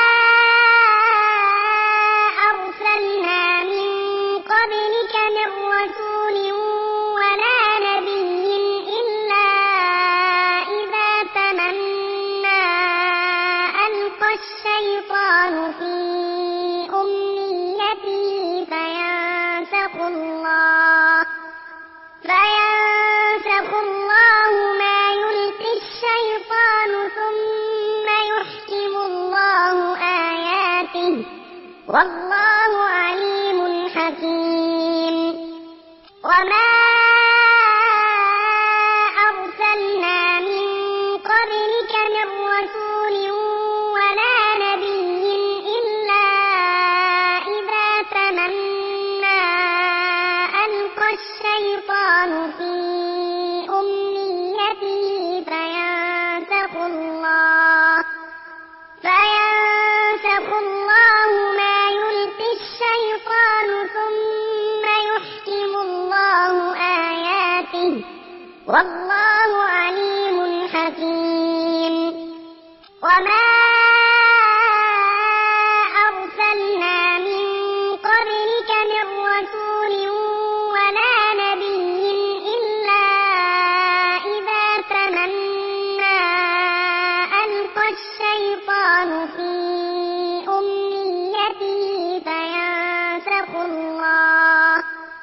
A: أرسلنا من قبلك من رسول ولا نبي إلا إذا تمنى ألقى الشيطان في أمنيته فينسخ الله فينسخ الله ما يلقي الشيطان ثم يحكم الله آياته والله عليم حكيم وما أرسلنا من قبلك من رسول ولا نبي إلا إذا تمنى ألقى الشيطان في أمنيته فينسخ الله فينسخ الله ما يلقي الشيطان ثم يحكم الله آياته والله عليم حكيم وما أرسلنا من قبلك من رسول ولا نبي إلا إذا تمنى ألقى الشيطان في أمنيته فينسخ الله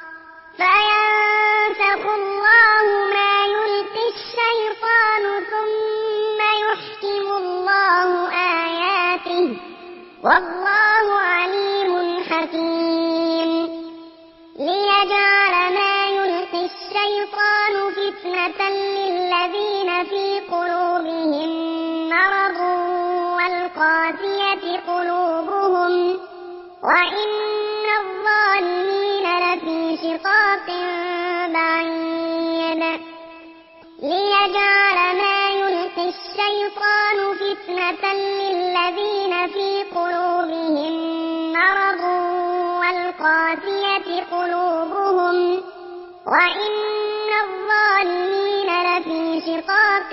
A: فينسخ الله ما يلقي الشيطان ثم يحكم الله آياته والله عليم حكيم ليجعل ما يلقي الشيطان فتنة للذين في قلوبهم مرض والقاسية قلوبهم وإن الظالمين لفي شقاق بعيد ليجعل ما يلقي الشيطان فتنة للذين في قلوبهم مرض والقاسية قلوبهم وإن الظالمين لفي شقاق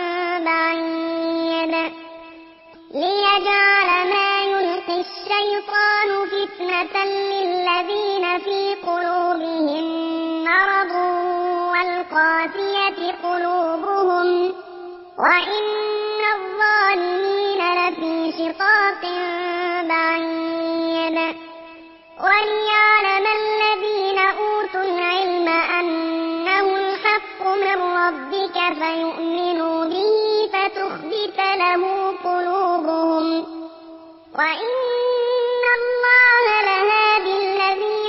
A: بعيد ليجعل ما يلقي الشيطان فتنة للذين في قلوبهم مرض والقاسية قلوبهم وإن الظالمين لفي شقاق بعيد وليعلم الذين أوتوا العلم أنه الحق من ربك فيؤمنوا به فتخبت له قلوبهم وإن الله لهادي الذين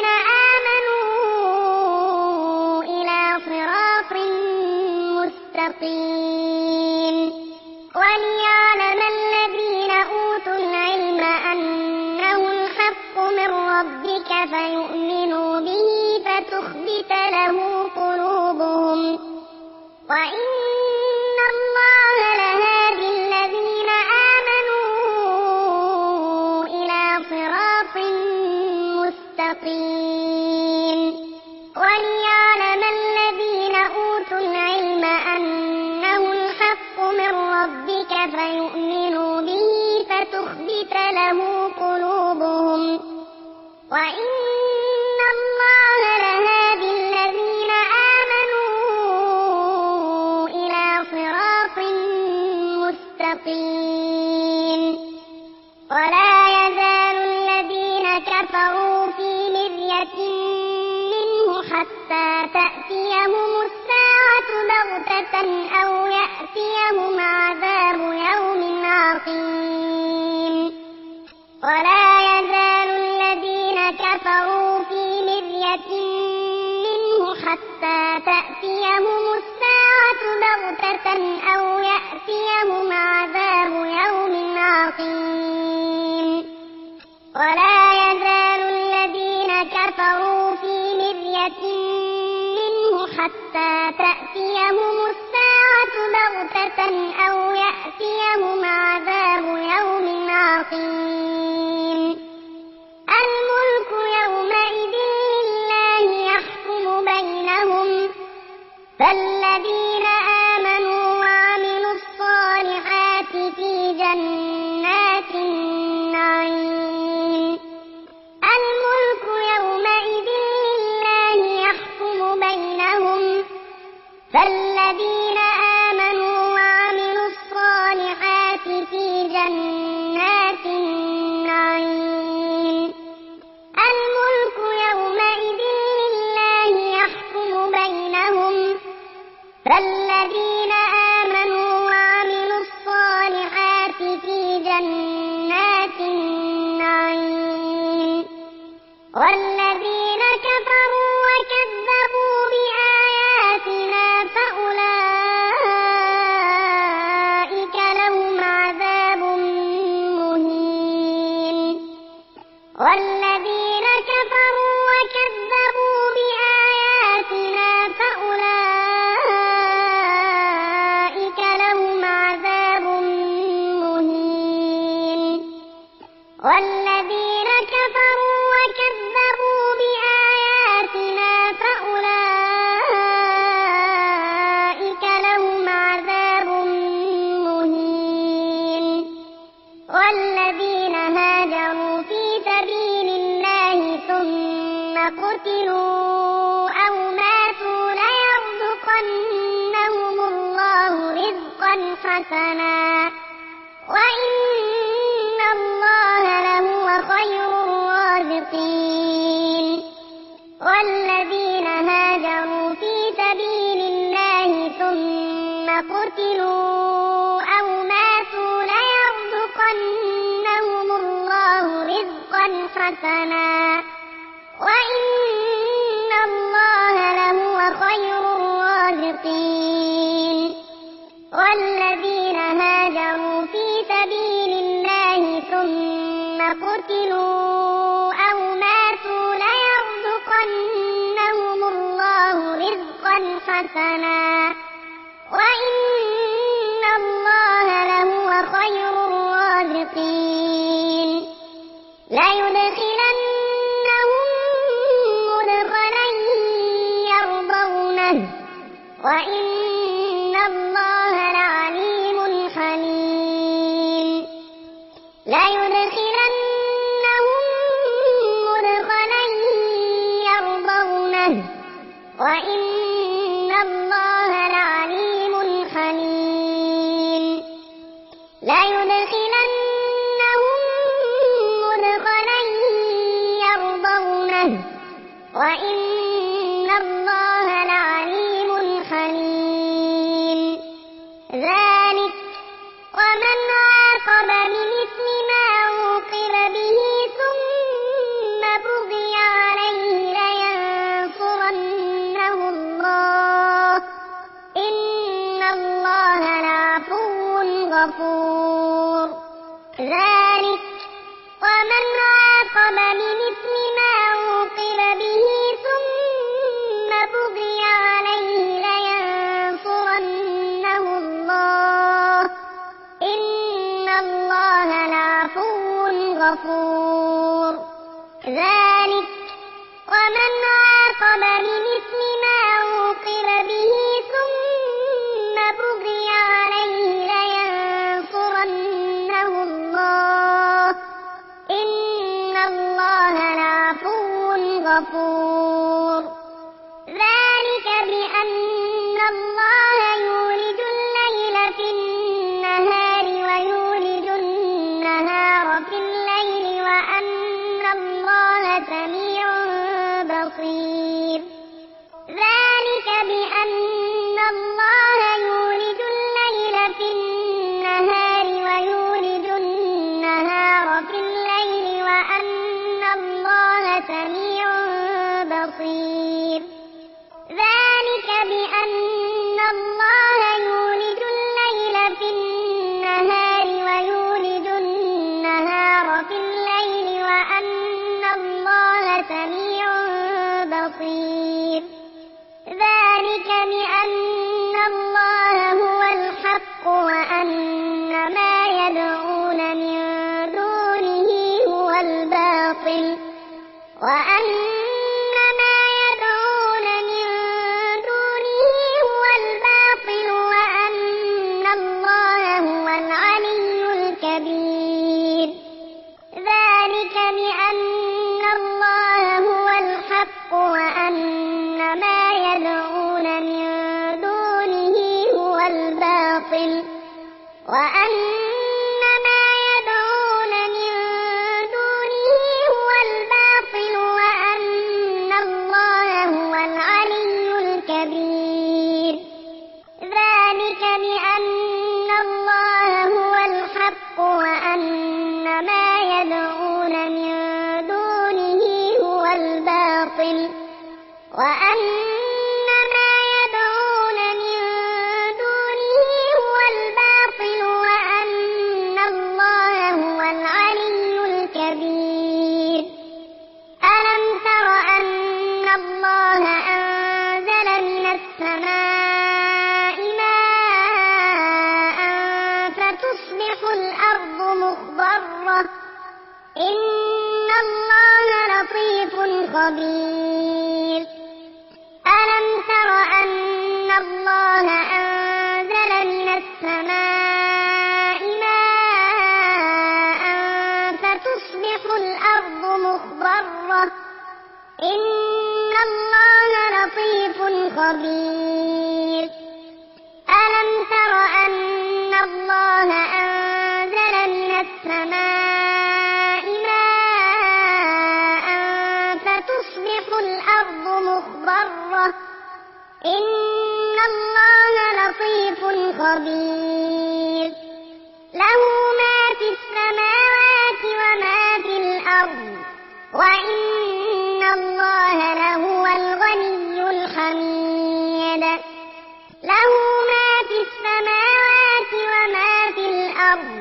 A: آمنوا إلى صراط مستقيم وليعلم الذين أوتوا العلم أنه الحق من ربك فيؤمنوا به فتخبت له قلوبهم وإن الله لهادي الذين آمنوا إلى صراط مستقيم وليعلم الذين أوتوا العلم أنه الحق من ربك فيؤمنوا به فتخبت له قلوبهم وإن الله لهادي الذين آمنوا إلى صراط مستقيم ولا يزال الذين كفروا في مرية منه حتى تأتيهم الساعة بغتة أو يأتيهم عذاب يوم عقيم ولا يزال الذين كفروا في مرية منه حتى تأتيهم الساعة بغتة أو يأتيهم عذاب يوم عقيم ولا يزال الذين كفروا في مرية منه حتى تأتيهم الساعة بغتة أو يأتيهم عذاب يوم عقيم الملك يومئذ لله يحكم بينهم فالذين آمنوا وعملوا الصالحات في جنات النعيم الملك يومئذ لله يحكم بينهم فالذين آمنوا وعملوا الصالحات في جنات النعيم الملك يومئذ لله يحكم بينهم فالذين آمنوا وعملوا الصالحات في جنات النعيم والذين كفروا وكذبوا بآياتنا فأولئك لهم عذاب مهين والذين كفروا وكذبوا بآياتنا فأولئك لهم عذاب مهين والذين كفروا وكذبوا بآياتنا فأولئك لهم عذاب مهين والذين هاجروا في سبيل الله ثم قتلوا أو ماتوا ليرزقنهم الله رزقا حسنا وإن الله لهو خير الرازقين والذين هاجروا في سبيل الله ثم قتلوا أو ماتوا ليرزقنهم الله رزقا حسنا وإن الله لهو خير الرازقين والذين هاجروا في سبيل الله ثم قتلوا أو ماتوا ليرزقنهم الله رزقا حسنا وإن الله لهو خير الرازقين ليدخلنهم مدخلا يرضونه وإن الله لعليم حليم ليدخلنهم مدخلا يرضونه وإن الله لعليم حليم ليدخلنهم مدخلا يرضونه وإن الله لعليم حليم ذلك ومن عاقب بمثل ما عوقب به ثم بغي عليه لينصرنه الله إن الله لعفو غفور ذلك ومن عاقب بمثل ما عوقب به ثم بغي عليه لينصرنه الله إن الله لعفو غفور ذلك ومن عاقب بمثل ما عوقب به ثم بغي عليه لينصرنه الله إن الله لعفو غفور ذلك بأن الله يولج الليل في النهار ويولج النهار في الليل وأن الله سميع بصير ذلك سميع بصير ذلك بأن الله يولج الليل في النهار ويولج النهار في الليل وأن الله سميع بصير ذلك بأن الله هو الحق وأن ما يدعون من دونه هو الباطل وأن ما يدعون من دونه هو الباطل وأن الله هو العلي الكبير ذلك بأن الله هو الحق وأن ما يدعون من دونه هو الباطل وأن ما يدعون من دونه هو الباطل وأن الله هو العلي الكبير ذلك بأن الله هو الحق وأن ما يدعون من دونه هو الباطل وأن ما يدعون من دونه هو الباطل وأن الله هو العلي الكبير ألم تر أن الله أنزل من السماء ماء فتصبح الأرض مخضرة إن الله لطيف خبير ألم تر أن الله أنزل من السماء ماء فتصبح الأرض مخضرة إن الله لطيف خبير ألم تر أن الله أنزل من السماء ماء فتصبح الأرض مخضرة إن الله لطيف خبير له ما في السماوات وما في الأرض وإن الله لهو الغني الحميد له ما في السماوات وما في الأرض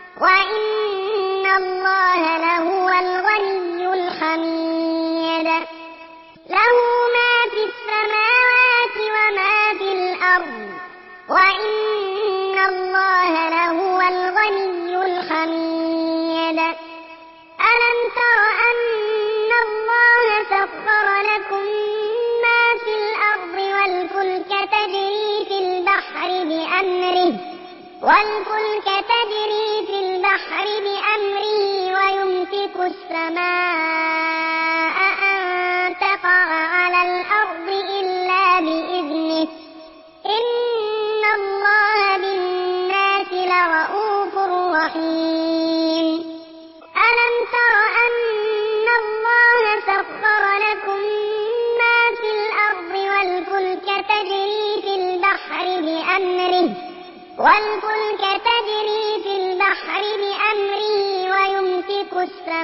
A: وإن الله لهو الغني الحميد له ما في السماوات وما في الأرض وإن الله لهو الغني الحميد ألم تر أن الله سخر لكم ما في الأرض والفلك تجري في البحر بأمره والفلك تجري في البحر بأمره ويمسك السماء أن تقع على الأرض إلا بإذنه إن الله بالناس لرءوف رحيم ألم تر أن الله سخر لكم ما في الأرض والفلك تجري في البحر بأمره والفلك تجري في البحر بأمره ويمسك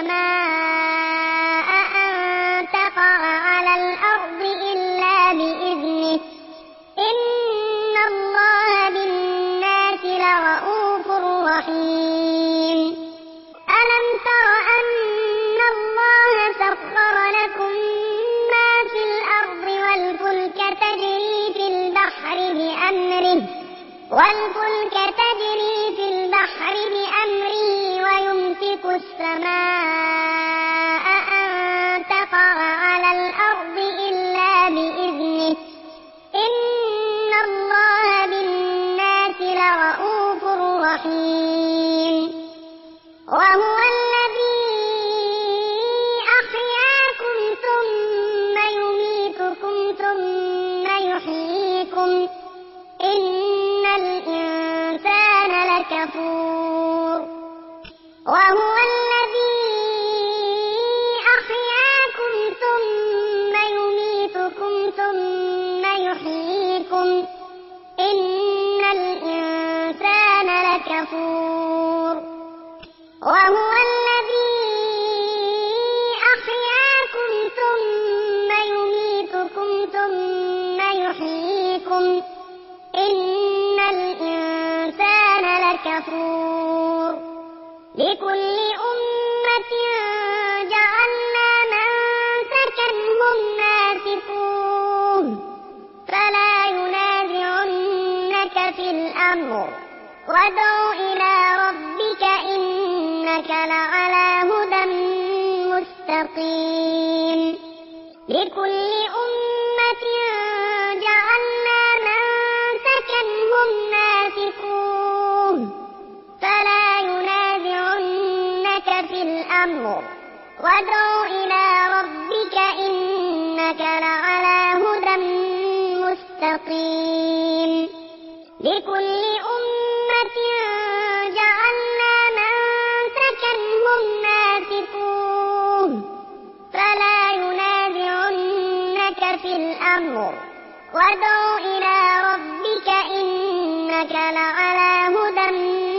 A: السماء أن تقع على الأرض إلا بإذنه إن الله بالناس لرءوف رحيم ألم تر أن الله سخر لكم ما في الأرض والفلك تجري في البحر بأمره والفلك تجري في البحر بأمره ويمسك السماء أن تقع على الأرض إلا بإذنه إن الله بالناس لرءوف رحيم وهو الذي أحياكم ثم يميتكم ثم يحييكم إن الإنسان لكفور وهو الذي أحياكم ثم يميتكم ثم يحييكم إن الإنسان لكفور وهو الذي أحياكم لكل أمة جعلنا منسكا هم ناسكوه فلا ينازعنك في الأمر وادع إلى ربك إنك لعلى هدى مستقيم لكل أمة جعلنا منسكا هم ناسكوه فلا ينازعنك في الأمر وادع إلى ربك إنك لعلى هدى مستقيم لكل أمة جعلنا منسكا هم ناسكوه فلا ينازعنك في الأمر وادع إلى ربك إنك لعلى هدى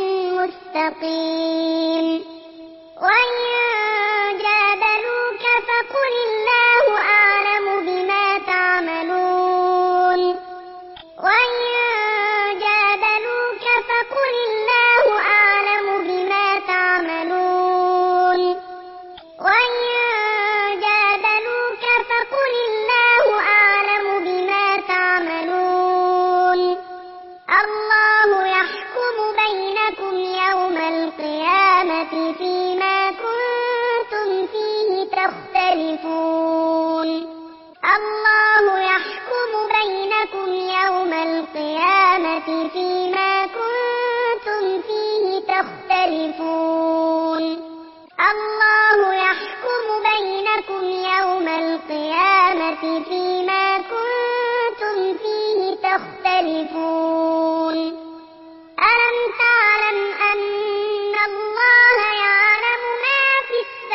A: مستقيم وإن جادلوك فقل الله أعلم بما تعملون وإن جادلوك فقل الله أعلم بما تعملون وإن جادلوك فقل الله أعلم بما تعملون الله يحكم بينكم يوم القيامة فيما كنتم فيه تختلفون الله يحكم بينكم يوم القيامة فيما كنتم فيه تختلفون الله يحكم بينكم يوم القيامة فيما كنتم فيه تختلفون ألم تعلم أن الله يعلم ما في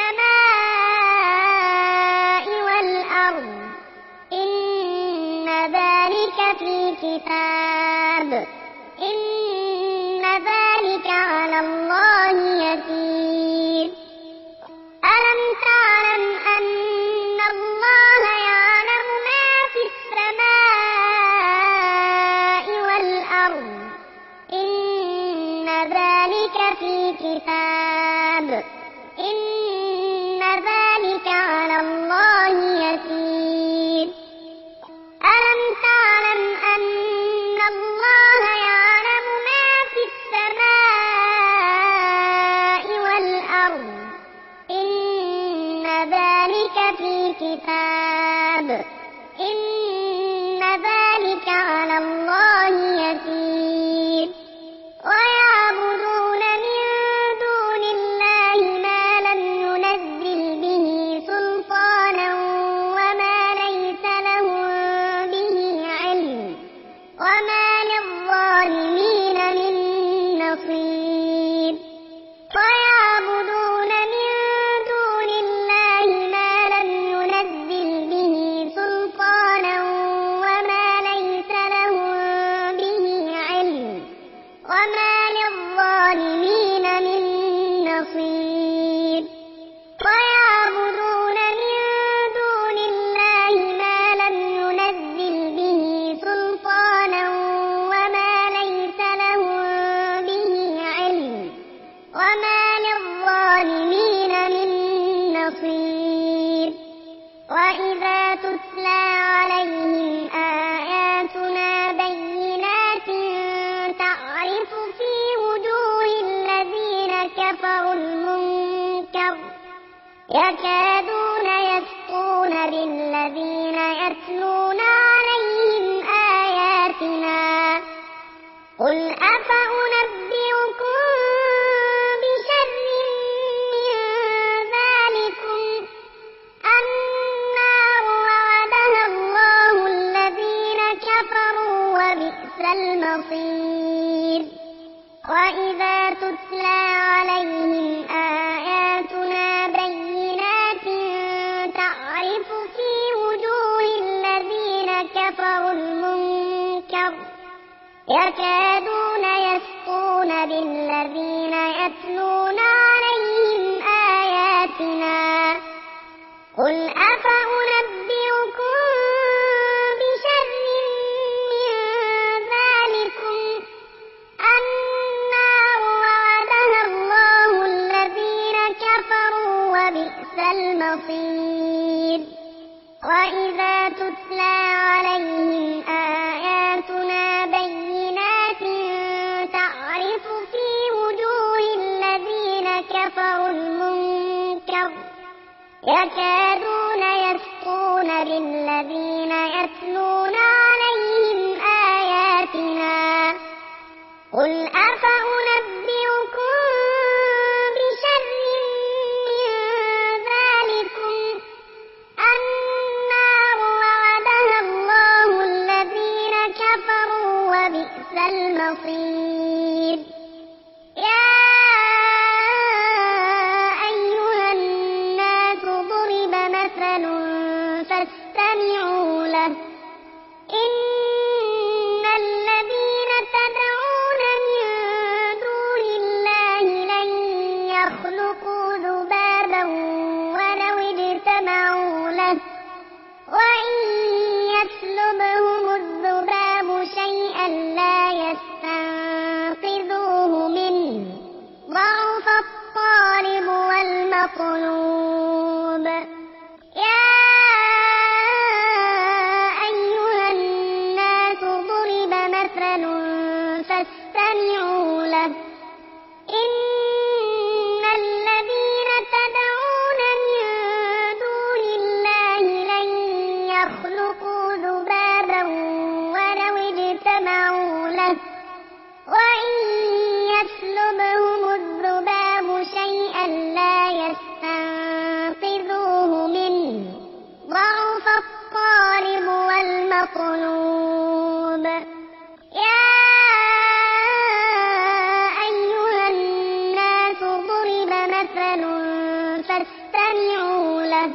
A: السماء والأرض إن ذلك في كتاب إن ذلك على الله يسير ألم تعلم أن الله يعلم ما في السماء والأرض إن ذلك في كتاب إن ذلك على الله يسير ألم تعلم أن الله يعلم ما في السماء والأرض إن ذلك في كتاب إن ذلك على الله يسير ويعبدون من دون الله ما لم ينزل به سلطانا وما ليس لهم به علم وما للظالمين من نصير ويعبدون من دون الله ما لم ينزل به سلطانا وما ليس لهم به علم وما للظالمين من نصير ويعبدون من دون الله ما لم ينزل به سلطانا وما ليس لهم به علم وما للظالمين من نصير وإذا تتلى عليهم آياتنا بينات تعرف في وجوه الذين كفروا المنكر يكادون يسطون بالذين يتلون عليهم آياتنا قل أفأنبئكم بشر من ذلكم النار وعدها الله الذين كفروا وبئس المصير وإذا تتلى عليهم آياتنا بينات تعرف في وجوه الذين كفروا المنكر يكادون يسطون بالذين يتلون عليهم آياتنا قل أفأنبئكم بشر من ذلكم النار وعدها الله وبئس المصير وإذا تتلى عليهم آياتنا بينات تعرف في وجوه الذين كفروا المنكر يكادون يسطون بالذين يتلون عليهم آياتنا قل أفأنبئكم بشر من ذلكم النار وعدها الله الذين كفروا وبئس المصير يا أيها الناس ضرب مثل فاستمعوا له إن الذين تدعون من دون الله لن يخلقوا ذبابا ولو اجتمعوا له وإن يسلبهم الذباب شيئا لا يستنقذوه منه ضعف الطالب والمطلوب يا أيها الناس ضرب مثل فاستمعوا له إن الذين تدعون من دون الله لن يخلقوا ذبابا ولو اجتمعوا له وإن يسلبهم الذباب شيئا لا يستنقذوه منه ضعف الطالب والمطلوب يا أيها الناس ضرب مثل فاستمعوا له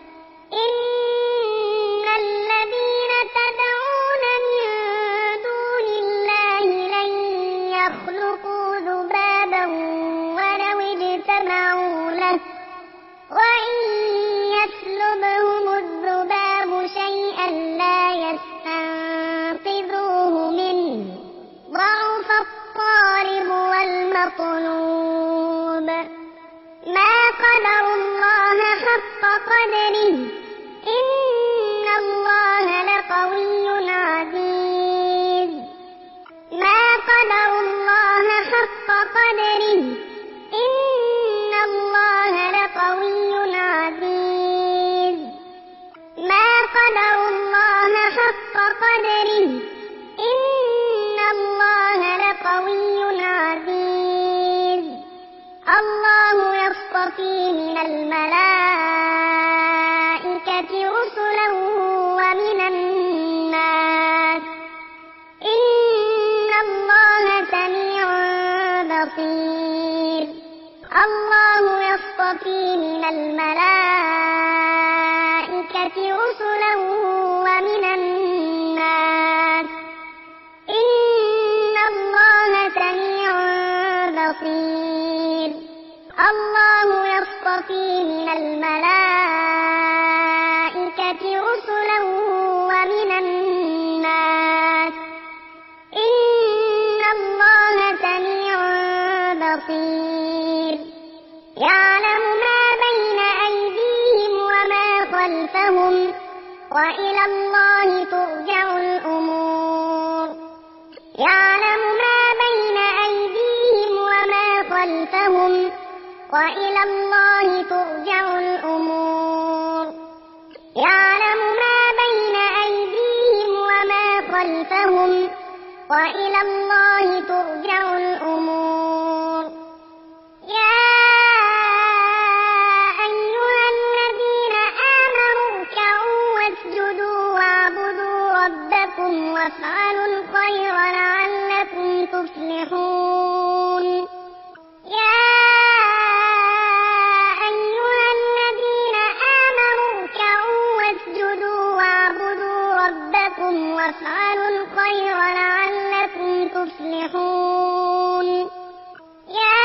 A: إن الذين تدعون من دون الله لن يخلقوا ذبابا ولو اجتمعوا له وإن يسلبهم الذباب شيئا لا يستنقذوه منه ضعف الطالب والمطلوب ما قدر الله حق قدره إن الله لقوي عزيز ما قدر الله حق قدره إن الله لقوي عزيز ما قدر الله حق قدره إن الله لقوي عزيز الله يصطفي من الملائكة رسلا ومن الناس إن الله سميع بصير الله يصطفي من الملائكة رسلا ومن الناس إن الله سميع بصير الله يصطفي من الملائكة رسلا ومن الناس إن الله سميع بصير يعلم ما بين أيديهم وما خلفهم وإلى الله ترجع الأمور يعلم ما بين أيديهم وما خلفهم وإلى الله ترجع الأمور يعلم ما بين أيديهم وما خلفهم وإلى الله ترجع الأمور يا أيها الذين آمنوا اركعوا واسجدوا واعبدوا ربكم وافعلوا الخير لعلكم تفلحون يا أيها الذين آمنوا اركعوا واسجدوا واعبدوا ربكم وافعلوا الخير لعلكم تفلحون يا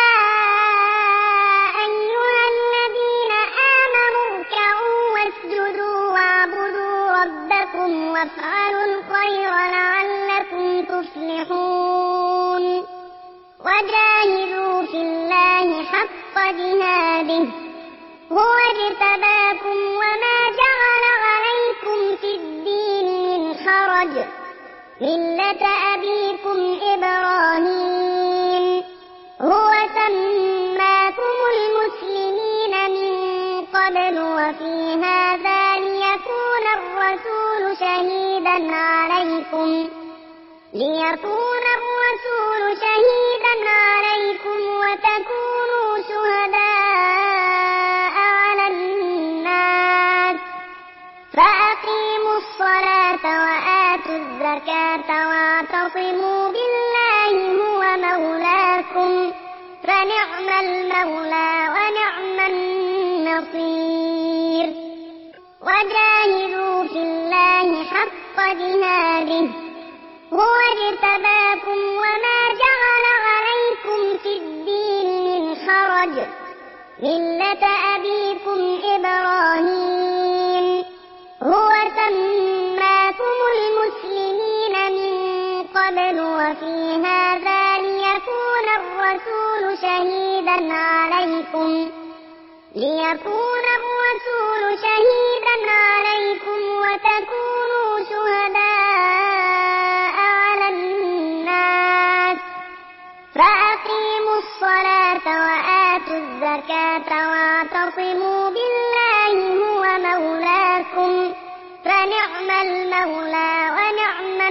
A: أيها الذين آمنوا اركعوا واسجدوا واعبدوا ربكم وافعلوا الخير لعلكم تفلحون وجاهدوا في الله حق جهاده هو اجتباكم وما جعل عليكم في الدين من حرج ملة أبيكم إبراهيم هو سماكم المسلمين من قبل وفي هذا ليكون الرسول شهيدا عليكم ليكون الرسول شهيدا عليكم وتكونوا شهداء على الناس فأقيموا الصلاة وآتوا الزكاة واعتصموا بالله هو مولاكم فنعم المولى ونعم النصير وجاهدوا في الله حق جهاده هو اجتباكم وما جعل عليكم في الدين من حرج ملة أبيكم إبراهيم هو سماكم المسلمين من قبل وفي هذا ليكون الرسول شهيدا عليكم ليكون الرسول شهيدا عليكم وتكونوا شهداء على الناس فأقيموا الصلاة وآتوا الزكاة واعتصموا بالله هو مولاكم فنعم المولى ونعم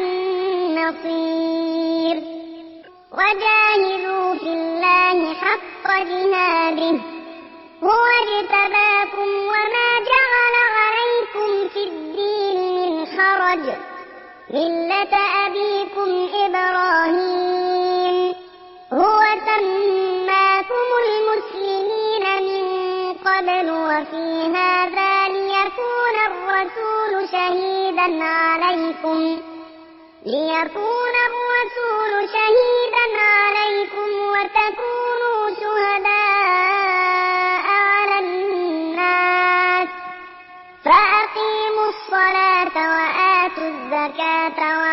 A: النصير وجاهدوا في الله حق جهاده هو اجتباكم وما جعل عليكم في الدين من حرج ملة أبيكم إبراهيم هو سماكم المسلمين من قبل وفي هذا ليكون الرسول شهيدا عليكم ليكون الرسول شهيدا عليكم وتكونوا شهداء على الناس فأقيموا الصلاة وآتوا الزكاة